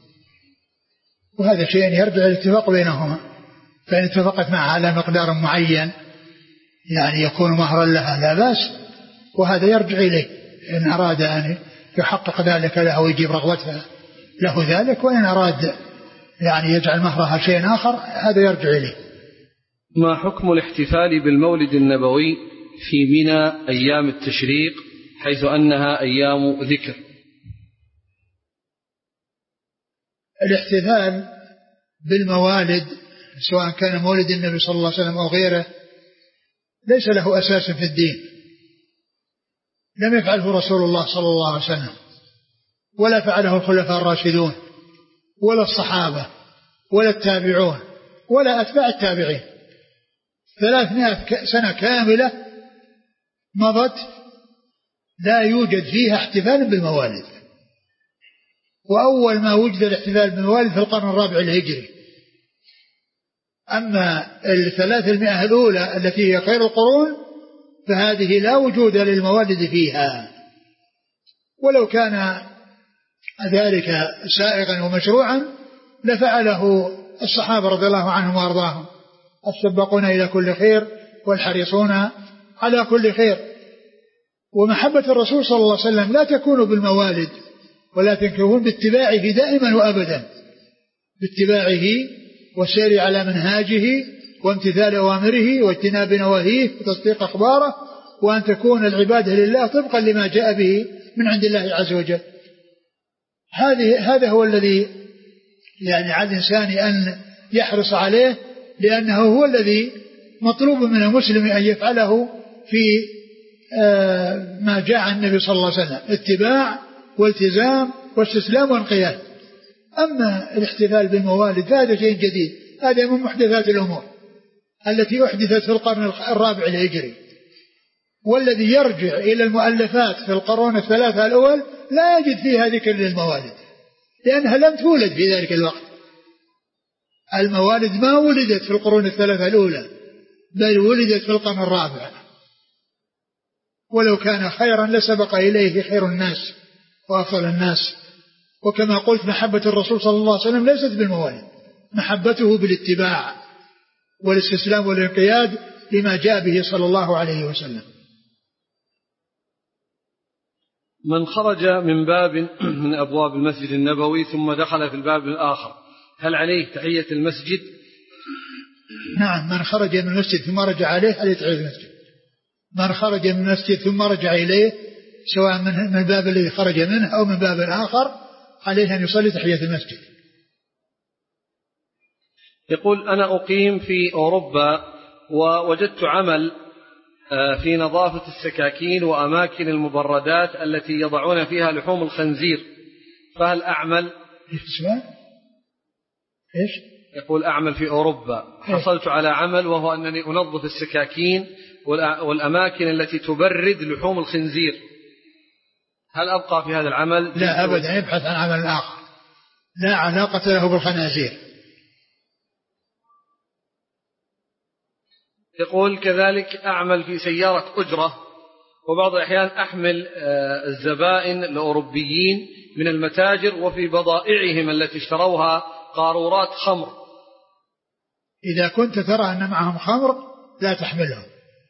وهذا شيء يرجع الاتفاق بينهما. فإن اتفقت معها على مقدار معين يعني يكون مهرا لها لا بأس، وهذا يرجع إليه إن أراد أن يحقق ذلك له ويجيب رغبتها له ذلك، وإن أراد يعني يجعل مهرها شيء آخر هذا يرجع إليه. ما حكم الاحتفال بالمولد النبوي في منى أيام التشريق حيث أنها أيام ذكر؟ الاحتفال بالموالد سواء كان مولد النبي صلى الله عليه وسلم أو غيره ليس له أساس في الدين، لم يفعله رسول الله صلى الله عليه وسلم ولا فعله الخلفاء الراشدون ولا الصحابة ولا التابعون ولا أتباع التابعين. ثلاثمائة سنة كاملة مضت لا يوجد فيها احتفال بالموالد، وأول ما وجد الاحتفال بالموالد في القرن الرابع الهجري. أما الثلاث المئة الأولى التي هي خير القرون فهذه لا وجود للموالد فيها، ولو كان ذلك سائغا ومشروعا لفعله الصحابة رضي الله عنهم وأرضاهم، السبقون إلى كل خير والحريصون على كل خير. ومحبة الرسول صلى الله عليه وسلم لا تكون بالموالد ولكن تكون باتباعه دائما وأبدا، باتباعه والسير على منهاجه وامتثال أوامره واجتناب نواهيه وتصديق أخباره، وأن تكون العبادة لله طبقا لما جاء به من عند الله عز وجل. هذه هذا هو الذي يعني على الإنسان أن يحرص عليه، لأنه هو الذي مطلوب من المسلم أن يفعله في ما جاء عن النبي صلى الله عليه وسلم، اتباع والتزام واستسلام وانقياد. أما الاحتفال بالموالد فهذا شيء جديد، هذا من محدثات الأمور التي أحدثت في القرن الرابع الهجري، والذي يرجع إلى المؤلفات في القرون الثلاثة الأول لا يجد فيها ذكر للموالد لأنها لم تولد في ذلك الوقت. الموالد ما ولدت في القرون الثلاثة الأولى بل ولدت في القرن الرابع، ولو كان خيرا لسبق إليه خير الناس وأفضل الناس. وكما قلت محبة الرسول صلى الله عليه وسلم ليست بالموالد، محبته بالاتباع والاستسلام والانقياد لما جاء به صلى الله عليه وسلم. من خرج من باب من أبواب المسجد النبوي ثم دخل في الباب الآخر هل عليه تحية المسجد؟ نعم، من خرج من المسجد ثم رجع عليه عليه تحية المسجد. من خرج من المسجد ثم رجع إليه سواء من الباب الذي خرج منه أو من باب آخر عليه أن يصلي تحية المسجد. يقول أنا أقيم في أوروبا ووجدت عمل في نظافة السكاكين وأماكن المبردات التي يضعون فيها لحوم الخنزير، فهل أعمل؟ إيش؟ إيش؟ يقول أعمل في أوروبا، حصلت على عمل وهو أنني أنظف السكاكين والأماكن التي تبرد لحوم الخنزير، هل أبقى في هذا العمل؟ لا أبدا، يبحث عن عمل آخر لا علاقة له بالخنازير. يقول كذلك أعمل في سيارة أجرة وبعض الأحيان أحمل الزبائن الأوروبيين من المتاجر وفي بضائعهم التي اشتروها قارورات خمر. إذا كنت ترى أن معهم خمر لا تحملهم.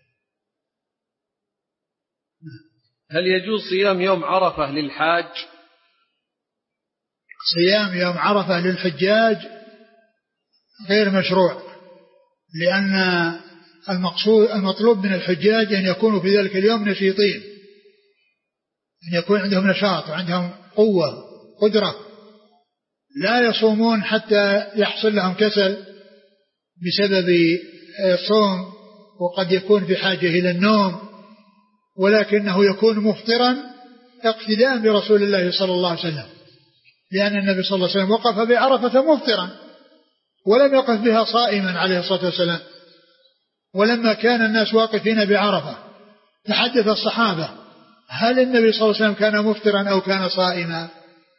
هل يجوز صيام يوم عرفة للحاج؟ صيام يوم عرفة للحجاج غير مشروع، لأن المقصود المطلوب من الحجاج أن يكونوا في ذلك اليوم نشيطين، أن يكون عندهم نشاط وعندهم قوة قدرة، لا يصومون حتى يحصل لهم كسل بسبب الصوم وقد يكون في حاجة إلى النوم، ولكنه يكون مفطرا اقتداء برسول الله صلى الله عليه وسلم، لأن النبي صلى الله عليه وسلم وقف بعرفة مفطرا ولم يقف بها صائما عليه الصلاة والسلام. ولما كان الناس واقفين بعرفة تحدث الصحابة هل النبي صلى الله عليه وسلم كان مفطرا أو كان صائما؟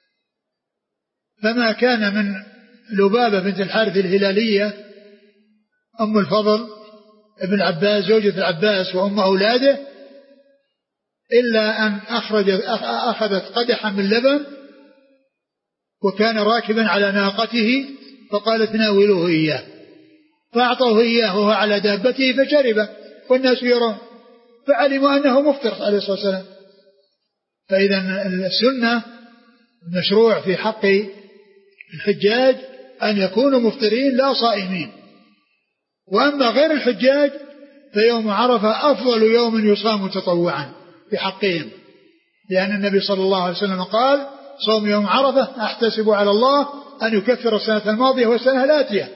فما كان من لبابة بنت الحارث الهلالية أم الفضل ابن عباس زوجة العباس وأم أولاده إلا أن أخرجت أخذت قدحا من لبن وكان راكبا على ناقته فقالت ناولوه إياه، فأعطوه إياه وهو على دابته فشربه والناس يرون فعلموا أنه مفطر عليه الصلاة والسلام. فإذا السنة المشروع في حق الحجاج أن يكونوا مفطرين لا صائمين. وأما غير الحجاج فيوم عرفة أفضل يوم يصام تطوعا بحقهم، لأن النبي صلى الله عليه وسلم قال صوم يوم عرفة أحتسب على الله أن يكفر السنة الماضية والسنة الآتية.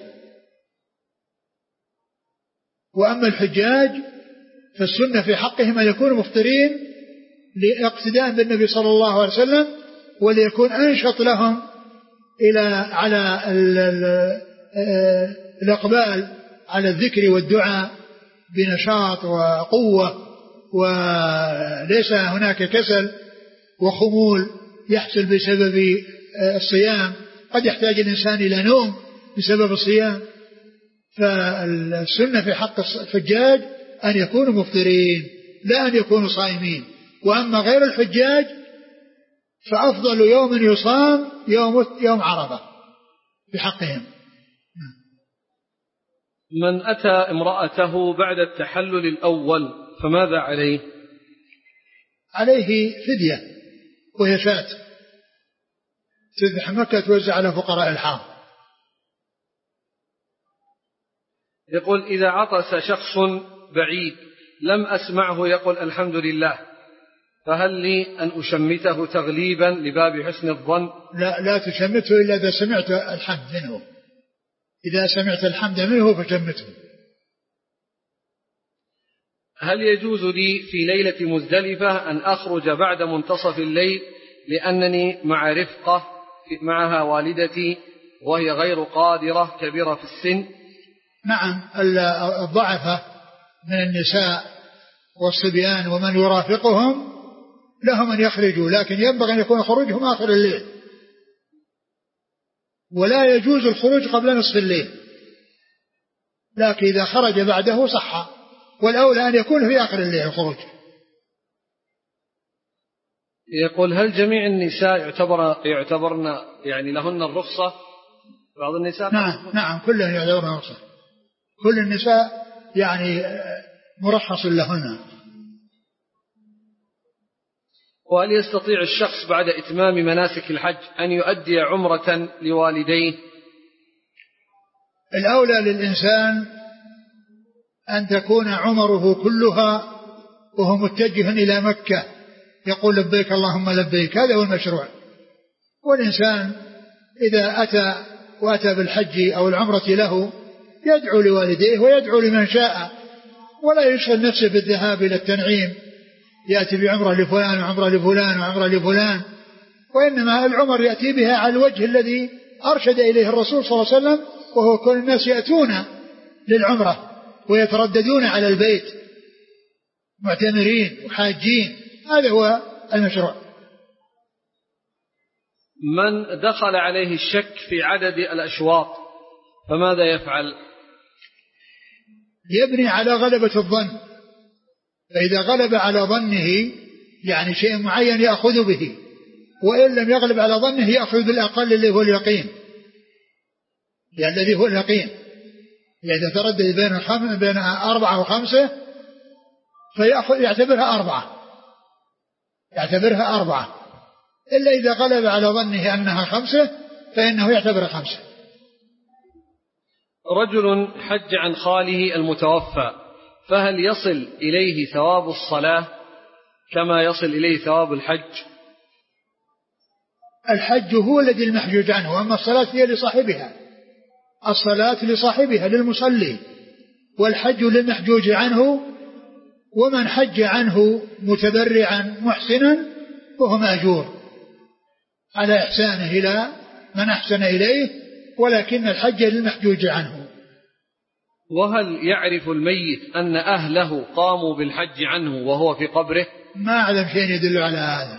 وأما الحجاج فالسنة في حقهم أن يكونوا مفطرين لاقتداء بالنبي صلى الله عليه وسلم وليكون أنشط لهم إلى على ال ال الإقبال على الذكر والدعاء بنشاط وقوة، وليس هناك كسل وخمول يحصل بسبب الصيام. قد يحتاج الإنسان إلى نوم بسبب الصيام. فالسنة في حق الحجاج أن يكونوا مفطرين لا أن يكونوا صائمين. وأما غير الحجاج فأفضل يوم يصام يوم, يوم عرفة بحقهم. من أتى امرأته بعد التحلل الأول فماذا عليه؟ عليه فدية وهي شاة تذبح مكة توزع على فقراء الحرم. يقول إذا عطس شخص بعيد لم أسمعه يقول الحمد لله فهل لي أن أشمته تغليبا لباب حسن الظن؟ لا لا تشمته إلا إذا سمعت الحمد منه. إذا سمعت الحمد منه فشمته. هل يجوز لي في ليلة مزدلفة أن أخرج بعد منتصف الليل لأنني مع رفقة معها والدتي وهي غير قادرة كبيرة في السن؟ نعم، الضعفة من النساء والصبيان ومن يرافقهم لهم أن يخرجوا، لكن ينبغي أن يكون خروجهم آخر الليل، ولا يجوز الخروج قبل نصف الليل، لكن إذا خرج بعده صح، والأولى أن يكون في آخر الليل الخروج. يقول هل جميع النساء يعتبر يعتبرن يعني لهن الرخصة؟ بعض النساء نعم نعم كلهن يعتبرن الرخصة، كل النساء يعني مرخص لهن. وهل يستطيع الشخص بعد إتمام مناسك الحج أن يؤدي عمرة لوالديه؟ الأولى للإنسان أن تكون عمره كلها وهو متجه إلى مكة يقول لبيك اللهم لبيك، هذا هو المشروع. والإنسان إذا أتى وأتى بالحج أو العمرة له يدعو لوالديه ويدعو لمن شاء، ولا يشغل نفسه بالذهاب إلى التنعيم يأتي بعمرة لفلان وعمرة لفلان وعمرة لفلان، وإنما العمر يأتي بها على الوجه الذي أرشد إليه الرسول صلى الله عليه وسلم، وهو كل الناس يأتون للعمرة ويترددون على البيت معتمرين وحاجين، هذا هو المشروع. من دخل عليه الشك في عدد الأشواط فماذا يفعل؟ يبني على غلبة الظن، فإذا غلب على ظنه يعني شيء معين يأخذ به، وإن لم يغلب على ظنه يأخذ بالأقل اللي هو اليقين، يعني الذي هو اليقين. إذا تردد بين الخم... بين أربعة وخمسة فيأخذ يعتبرها أربعة يعتبرها أربعة إلا إذا غلب على ظنه أنها خمسة فإنه يعتبر خمسة. رجل حج عن خاله المتوفى، فهل يصل إليه ثواب الصلاة كما يصل إليه ثواب الحج؟ الحج هو الذي المحجوج عنه، أما الصلاة هي لصاحبها. الصلاة لصاحبها للمصلي، والحج للمحجوج عنه، ومن حج عنه متبرعا محسنا فهو مأجور على إحسانه إلى من أحسن إليه، ولكن الحج للمحجوج عنه. وهل يعرف الميت أن أهله قاموا بالحج عنه وهو في قبره؟ ما أعلم شيء يدل على هذا.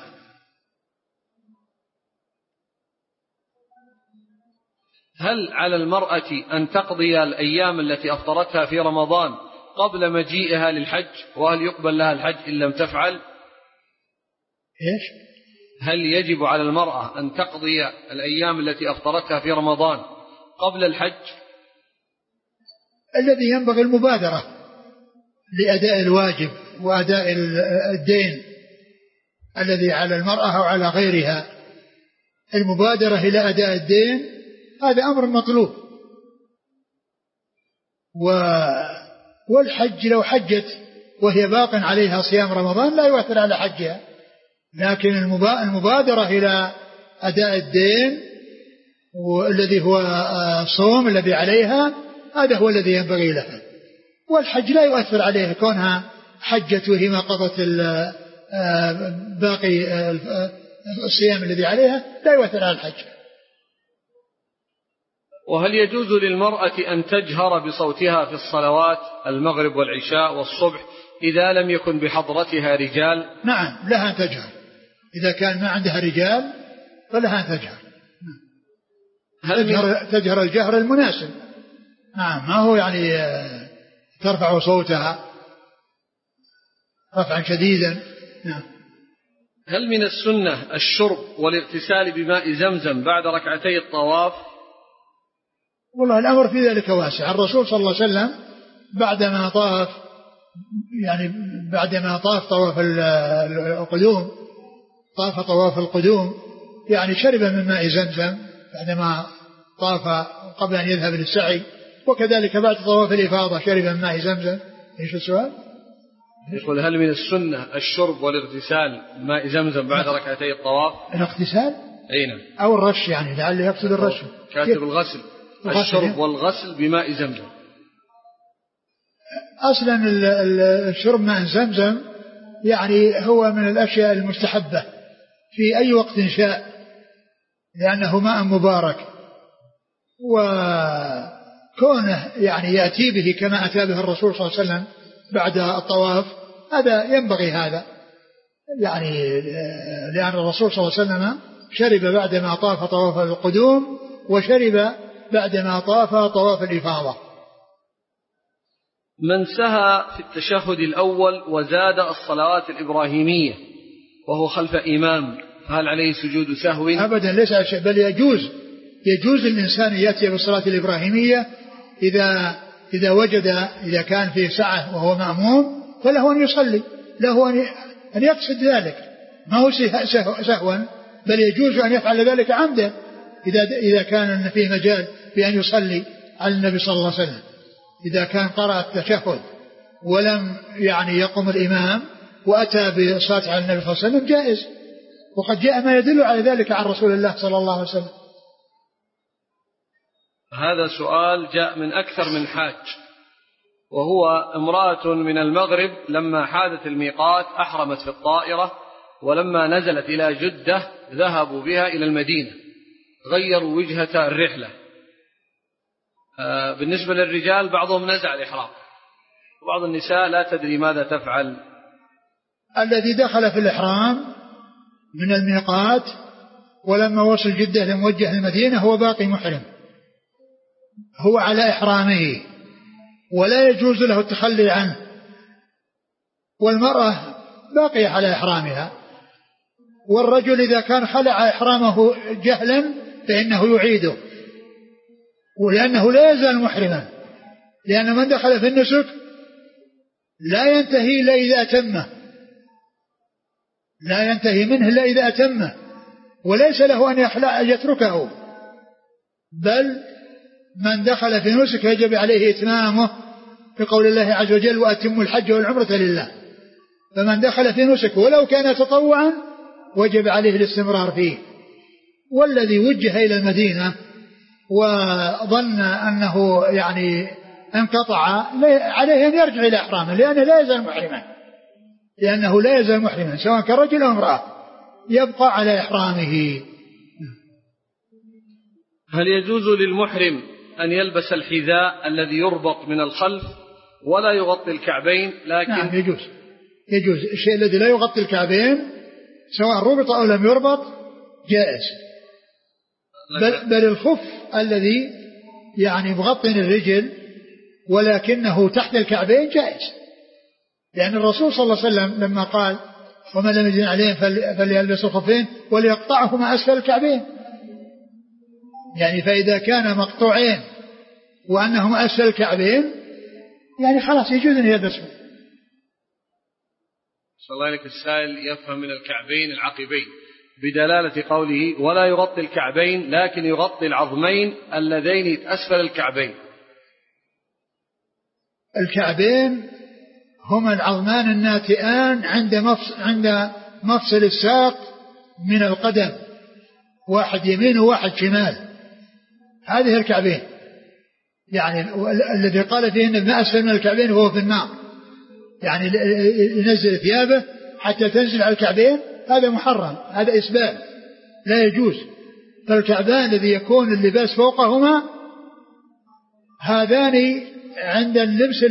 هل على المرأة أن تقضي الأيام التي أفطرتها في رمضان قبل مجيئها للحج، وهل يقبل لها الحج إن لم تفعل؟ إيش؟ هل يجب على المرأة أن تقضي الأيام التي أفطرتها في رمضان قبل الحج؟ الذي ينبغي المبادرة لأداء الواجب وأداء الدين الذي على المرأة أو على غيرها، المبادرة إلى أداء الدين هذا أمر مطلوب. و والحج لو حجت وهي باق عليها صيام رمضان لا يؤثر على حجها، لكن المبادرة إلى أداء الدين والذي هو الصوم الذي عليها هذا هو الذي ينبغي لها. والحج لا يؤثر عليها كونها حجت وهي ما قضت باقي الصيام الذي عليها، لا يؤثر على الحج. وهل يجوز للمرأة أن تجهر بصوتها في الصلوات المغرب والعشاء والصبح إذا لم يكن بحضرتها رجال؟ نعم لها أن تجهر، إذا كان ما عندها رجال فلها أن تجهر. تجهر, تجهر الجهر المناسب. نعم، ما هو يعني ترفع صوتها رفعا شديدا. نعم. هل من السنة الشرب والاغتسال بماء زمزم بعد ركعتي الطواف؟ والله الأمر في ذلك واسع. الرسول صلى الله عليه وسلم بعدما طاف يعني بعدما طاف طواف القدوم طاف طواف القدوم يعني شرب من ماء زمزم بعدما طاف قبل أن يذهب للسعي، وكذلك بعد طواف الإفاضة شرب من ماء زمزم. ايش السؤال؟ يقول هل من السنة الشرب والاغتسال ماء زمزم بعد ركعتي الطواف؟ الاغتسال؟ أي نعم. أو الرش، يعني لعله يقصد الرش. كاتب الغسل. الشرب والغسل بماء زمزم. أصلا الشرب ماء زمزم يعني هو من الأشياء المستحبة في أي وقت شاء، لأنه ماء مبارك، وكونه يعني يأتي به كما أتى به الرسول صلى الله عليه وسلم بعد الطواف هذا ينبغي هذا، يعني لأن الرسول صلى الله عليه وسلم شرب بعدما طاف طواف القدوم وشرب بعدما طاف طواف الإفاضة. من سهى في التشهد الأول وزاد الصلوات الإبراهيمية وهو خلف إمام هل عليه سجود سهو؟ أبدا ليس شيء، بل يجوز يجوز الإنسان يأتي بالصلاة الإبراهيمية إذا إذا وجد إذا كان في سعة وهو مأموم فله أن يصلي، له أن يقصد ذلك، ما هو سهوا، بل يجوز أن يفعل ذلك عمدا إذا إذا كان فيه مجال بأن يصلي على النبي صلى الله عليه وسلم. إذا كان قرأ التشهد ولم يعني يقم الإمام وأتى بالصلاة على النبي صلى الله عليه وسلم جائز، وقد جاء ما يدل على ذلك عن رسول الله صلى الله عليه وسلم. هذا سؤال جاء من أكثر من حاج، وهو امرأة من المغرب لما حادت الميقات أحرمت في الطائرة، ولما نزلت إلى جدة ذهبوا بها إلى المدينة غيروا وجهة الرحلة. بالنسبة للرجال بعضهم نزع الإحرام وبعض النساء لا تدري ماذا تفعل. الذي دخل في الإحرام من الميقات ولما وصل جدة لموجه المدينة هو باقي محرم، هو على إحرامه ولا يجوز له التخلي عنه والمرأة باقية على إحرامها. والرجل إذا كان خلع إحرامه جهلا فإنه يعيده، ولأنه لا يزال محرما، لأن من دخل في النسك لا ينتهي إلا إذا أتمه، لا ينتهي منه إلا إذا أتمه، وليس له أن يخلع يتركه، بل من دخل في نسك يجب عليه إتمامه بقول الله عز وجل وأتموا الحج والعمرة لله. فمن دخل في نسك ولو كان تطوعا وجب عليه الاستمرار فيه. والذي وجه إلى المدينة وظن أنه يعني انقطع عليه أن يرجع إلى إحرامه، لأنه لا يزال محرما، لأنه لا يزال محرما سواء كان رجل أو امرأة، يبقى على إحرامه. هل يجوز للمحرم أن يلبس الحذاء الذي يربط من الخلف ولا يغطي الكعبين؟ لكن نعم يجوز، يجوز الشيء الذي لا يغطي الكعبين سواء ربط أو لم يربط جائز، بل, بل الخف الذي يعني مغطي الرجل ولكنه تحت الكعبين جائز، لأن الرسول صلى الله عليه وسلم لما قال ومن لم يجد عليهم فليلبس الخفين وليقطعهما أسفل الكعبين، يعني فإذا كان مقطوعين وأنهما أسفل الكعبين يعني خلاص يجوز أن يلبسهم. صلى الله عليه السائل يفهم من الكعبين العقبين بدلالة قوله ولا يغطي الكعبين لكن يغطي العظمين اللذين أسفل الكعبين. الكعبين هما العظمان الناتئان عند مفصل, عند مفصل الساق من القدم، واحد يمين وواحد شمال، هذه الكعبين، يعني الذي قال فيه ان ما أسفل من الكعبين هو في النار، يعني ينزل ثيابه حتى تنزل على الكعبين، هذا محرم، هذا إسبال لا يجوز. فالكعبان الذي يكون اللباس فوقهما هذان عند اللبس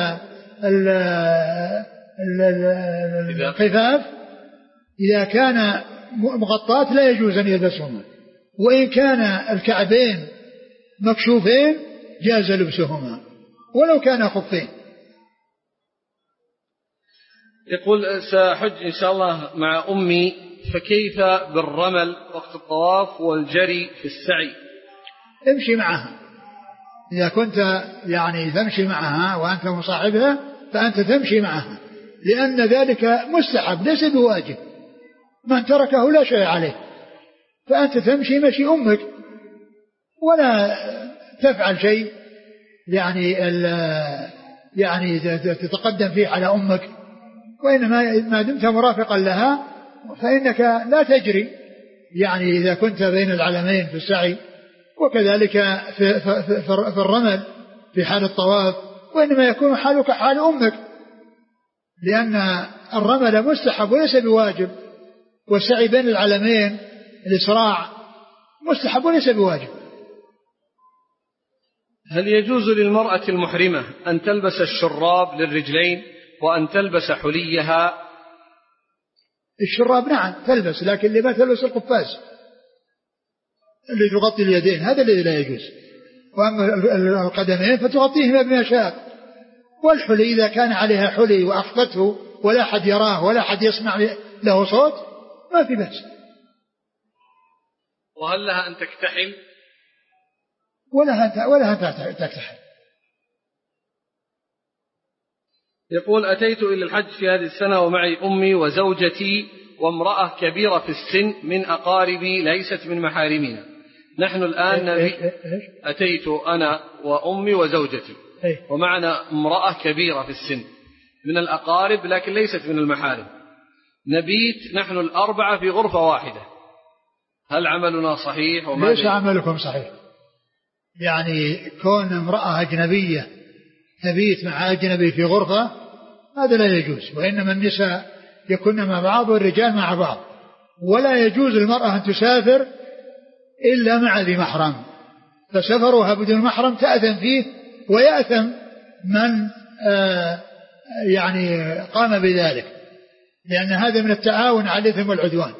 الخفاف إذا كان مغطاة لا يجوز أن يلبسهما، وإن كان الكعبين مكشوفين جاز لبسهما ولو كان خفين. يقول سأحج إن شاء الله مع أمي، فكيف بالرمل وقت الطواف والجري في السعي؟ امشي معها، إذا كنت يعني تمشي معها وأنت مصاحبها فأنت تمشي معها، لأن ذلك مستحب ليس بواجب، من تركه لا شيء عليه، فأنت تمشي مشي أمك ولا تفعل شيء يعني يعني تتقدم فيه على أمك، وإنما ما دمت مرافقا لها فإنك لا تجري، يعني إذا كنت بين العلمين في السعي، وكذلك في, في, في, في الرمل في حال الطواف، وإنما يكون حالك حال أمك، لأن الرمل مستحب وليس بواجب، والسعي بين العلمين الإسراع مستحب وليس بواجب. هل يجوز للمرأة المحرمة أن تلبس الشراب للرجلين وأن تلبس حليها؟ الشراب نعم تلبس، لكن اللي ما تلبس القفاز اللي تغطي اليدين، هذا الذي لا يجوز. وأما القدمين فتغطيهما بما شاء، والحلي إذا كان عليها حلي وأخفته ولا أحد يراه ولا أحد يسمع له صوت ما في بأس. وهل لها أن تكتحل؟ ولا ولا تكتحل. يقول أتيت إلى الحج في هذه السنة ومعي أمي وزوجتي وامرأة كبيرة في السن من أقاربي ليست من محارمنا. نحن الآن نبي أتيت أنا وأمي وزوجتي ومعنا امرأة كبيرة في السن من الأقارب لكن ليست من المحارم، نبيت نحن الأربعة في غرفة واحدة، هل عملنا صحيح؟ وما ليس عملكم صحيح، يعني كون امرأة أجنبية تبيت مع أجنبي في غرفة هذا لا يجوز، وإنما النساء يكون مع بعض والرجال مع بعض، ولا يجوز المرأة أن تسافر إلا مع ذي محرم، فسفرها بدون محرم تأثم فيه ويأثم من آه يعني قام بذلك، لأن هذا من التعاون على الإثم والعدوان.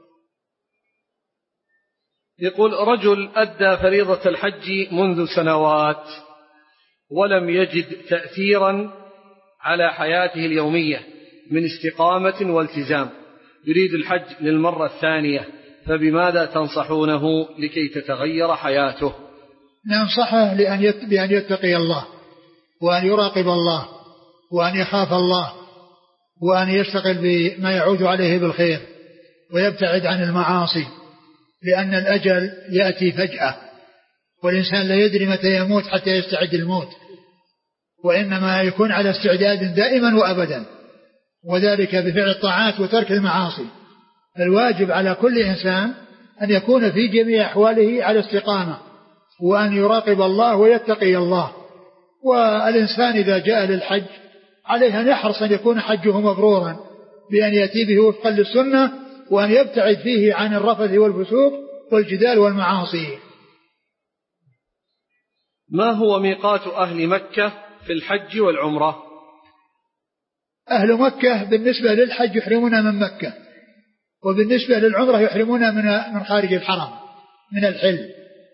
يقول رجل أدى فريضة الحج منذ سنوات ولم يجد تأثيرا على حياته اليومية من استقامة والتزام، يريد الحج للمرة الثانية، فبماذا تنصحونه لكي تتغير حياته؟ ننصحه بأن يتقي الله، وأن يراقب الله، وأن يخاف الله، وأن يشتغل بما يعود عليه بالخير، ويبتعد عن المعاصي، لأن الأجل يأتي فجأة، والإنسان لا يدري متى يموت حتى يستعد الموت، وإنما يكون على استعداد دائما وأبدا، وذلك بفعل الطاعات وترك المعاصي. فالواجب على كل إنسان أن يكون في جميع أحواله على استقامة، وأن يراقب الله ويتقي الله. والإنسان إذا جاء للحج عليه أن يحرص أن يكون حجه مبرورا بأن يأتي به وفقا للسنة، وأن يبتعد فيه عن الرفث والفسوق والجدال والمعاصي. ما هو ميقات أهل مكة في الحج والعمرة؟ أهل مكة بالنسبة للحج يحرمون من مكة، وبالنسبة للعمرة يحرمون من من خارج الحرم من الحل.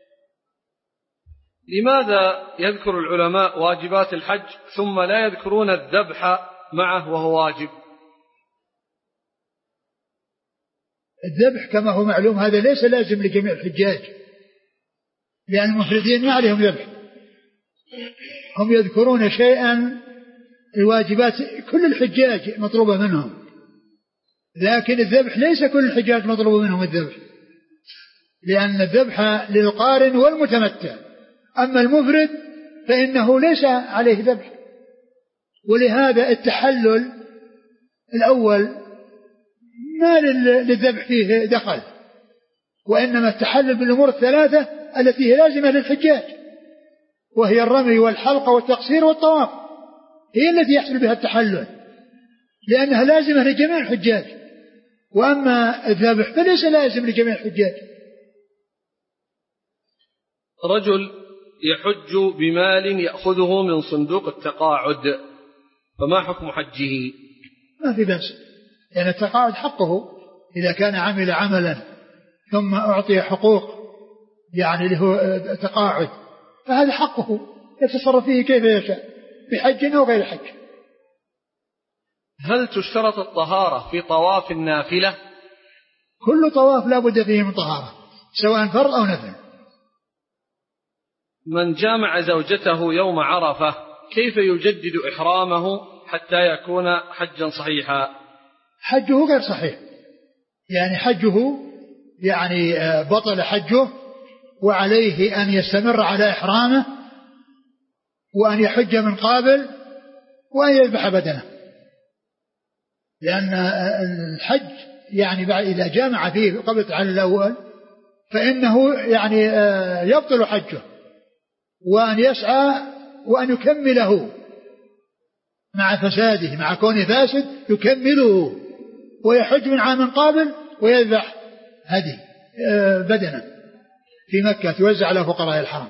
لماذا يذكر العلماء واجبات الحج ثم لا يذكرون الذبح معه وهو واجب؟ الذبح كما هو معلوم هذا ليس لازم لجميع الحجاج، لأن المفردين ما عليهم ذبح، هم يذكرون شيئا الواجبات كل الحجاج مطلوبة منهم، لكن الذبح ليس كل الحجاج مطلوب منهم الذبح، لأن الذبح للقارن والمتمتع، أما المفرد فإنه ليس عليه ذبح. ولهذا التحلل الأول ما للذبح فيه دخل، وإنما التحلل بالأمور الثلاثة التي هي لازمة للحجاج، وهي الرمي والحلق والتقصير والطواف، هي التي يحصل بها التحلل، لأنها لازمة لجميع الحجاج. وأما الذبح فليس لازم لجميع الحجاج. رجل يحج بمال يأخذه من صندوق التقاعد، فما حكم حجه؟ ما في بأس، لأن يعني التقاعد حقه إذا كان عمل عملا ثم أعطي حقوق يعني له تقاعد، فهذا حقه يتصرف فيه كيف يشاء بحج أو غير حج. هل تشترط الطهارة في طواف النافلة؟ كل طواف لا بد فيه من طهارة سواء فرض أو نفل. من جامع زوجته يوم عرفة كيف يجدد إحرامه حتى يكون حجا صحيحا؟ حجه غير صحيح، يعني حجه يعني بطل حجه، وعليه أن يستمر على إحرامه، وأن يحج من قابل، وأن يذبح بدنه، لأن الحج يعني بعد إذا جامع فيه قبل التحلل الأول فإنه يعني يبطل حجه، وأن يسعى وأن يكمله مع فساده، مع كونه فاسد يكمله، ويحج من عام قابل ويذبح هدي بدنه في مكة توزع على فقراء الحرم.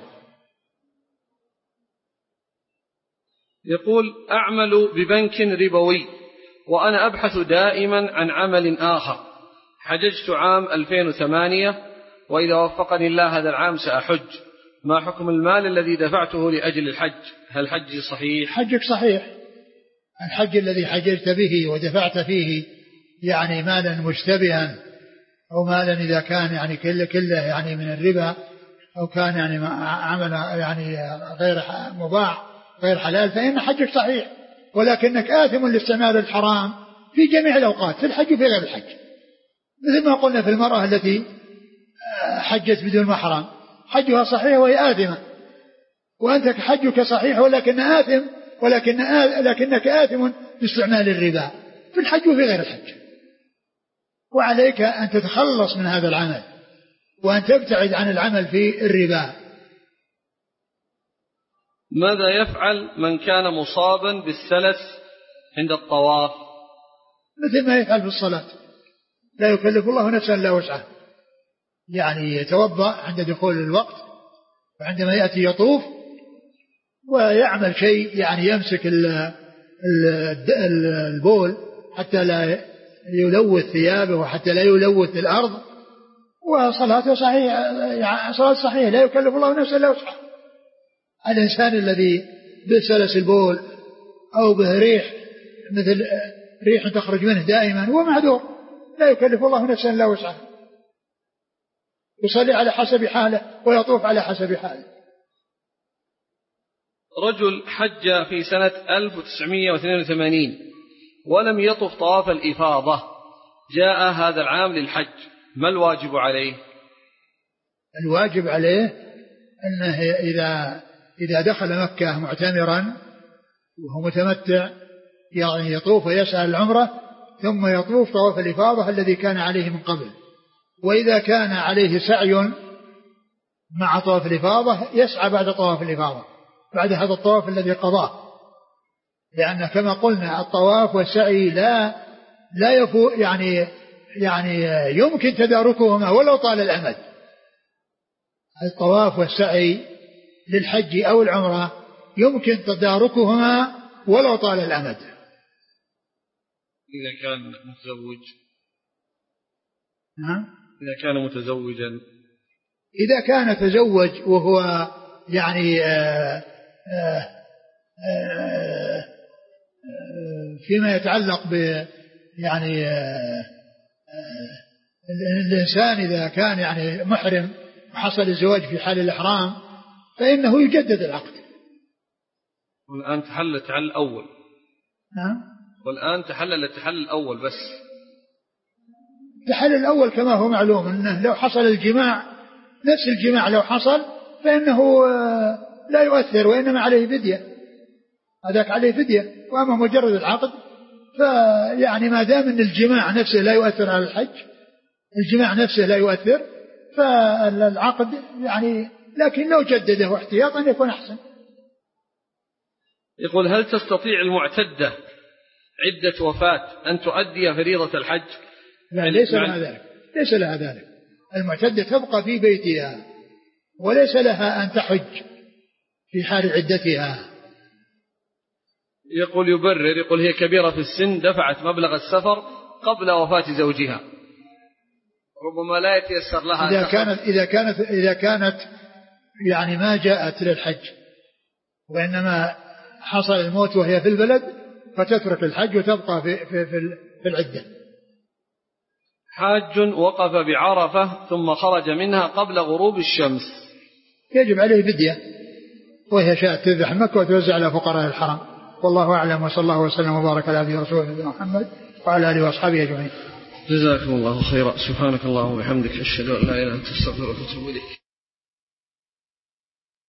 يقول: أعمل ببنك ربوي وأنا أبحث دائما عن عمل آخر، حججت عام ألفين وثمانية وإذا وفقني الله هذا العام سأحج، ما حكم المال الذي دفعته لأجل الحج؟ هل حجي صحيح؟ حجك صحيح. الحج الذي حججت به ودفعت فيه يعني مالا مشتبها أو مالا إذا كان يعني كله كله يعني من الربا، أو كان يعني عمل يعني غير مباح غير حلال، فإن حجك صحيح، ولكنك آثم لاستعمال الحرام في جميع الأوقات، في الحج وفي غير الحج. مثل ما قلنا في المرأة التي حجت بدون محرم حجها صحيح وهي آثمة، وأنت حجك صحيح ولكن آثم، ولكن لكنك آثم باستعمال الربا في الحج وفي غير الحج. وعليك أن تتخلص من هذا العمل، وأن تبتعد عن العمل في الربا. ماذا يفعل من كان مصابا بالسلس عند الطواف؟ مثل ما يفعل في الصلاة، لا يكلف الله نفسا إلا وسعها، يعني يتوضأ عند دخول الوقت، وعندما يأتي يطوف ويعمل شيء يعني يمسك البول حتى لا يلوث ثيابه وحتى لا يلوث الأرض، وصلاته صحيحة، صلاة صحيحة، لا يكلف الله نفسا إلا وسعها. الإنسان الذي بسلس البول أو به ريح مثل ريح تخرج منه دائما هو معذور، لا يكلف الله نفسا إلا وسعها، يصلي على حسب حاله ويطوف على حسب حاله. رجل حج في سنة ألف وتسعمائة واثنين وثمانين ولم يطف طواف الإفاضة، جاء هذا العام للحج، ما الواجب عليه؟ الواجب عليه أنه إذا إذا دخل مكة معتمرا وهو متمتع يعني يطوف ويسعى العمرة ثم يطوف طواف الإفاضة الذي كان عليه من قبل، وإذا كان عليه سعي مع طواف الإفاضة يسعى بعد طواف الإفاضة، بعد هذا الطواف الذي قضاه، لأن كما قلنا الطواف والسعي لا لا يفو يعني يعني يمكن تداركهما ولو طال الأمد. الطواف والسعي للحج أو العمرة يمكن تداركهما ولو طال الأمد. إذا كان متزوج نعم إذا كان متزوجا إذا كان تزوج وهو يعني آآ آآ آآ فيما يتعلق ب يعني الإنسان إذا كان يعني محرم وحصل الزواج في حال الإحرام فإنه يجدد العقد. والآن تحل التحل الأول. نعم. والآن تحلل التحل الأول بس. التحل الأول كما هو معلوم أنه لو حصل الجماع نفس الجماع لو حصل فإنه لا يؤثر وإنما عليه فدية، هذاك عليه فدية. وأما مجرد العقد فيعني ما دام أن الجماع نفسه لا يؤثر على الحج، الجماع نفسه لا يؤثر، فالعقد يعني لكن لو جدده احتياطا يكون أحسن. يقول هل تستطيع المعتدة عدة وفاة أن تؤدي فريضة الحج؟ لا ليس لها ذلك، ليس لها ذلك. المعتدة تبقى في بيتها وليس لها أن تحج في حال عدتها. يقول يبرر، يقول هي كبيرة في السن دفعت مبلغ السفر قبل وفاة زوجها، ربما لا يتيسر لها إذا كانت إذا كانت إذا كانت يعني ما جاءت للحج وإنما حصل الموت وهي في البلد فتترك الحج وتبقى في في في, في العدة. حاج وقف بعرفة ثم خرج منها قبل غروب الشمس، يجب عليه فدية وهي شاة تذبح مكة وتوزع على فقراء الحرم. والله أعلم، وصلى الله وسلم وبارك على عبده ورسوله محمد وعلى آله وأصحابه أجمعين. جزاكم الله خيرا. سبحانك اللهم وبحمدك أشهد أن لا إله إلا أنت أستغفرك وأتوب إليك.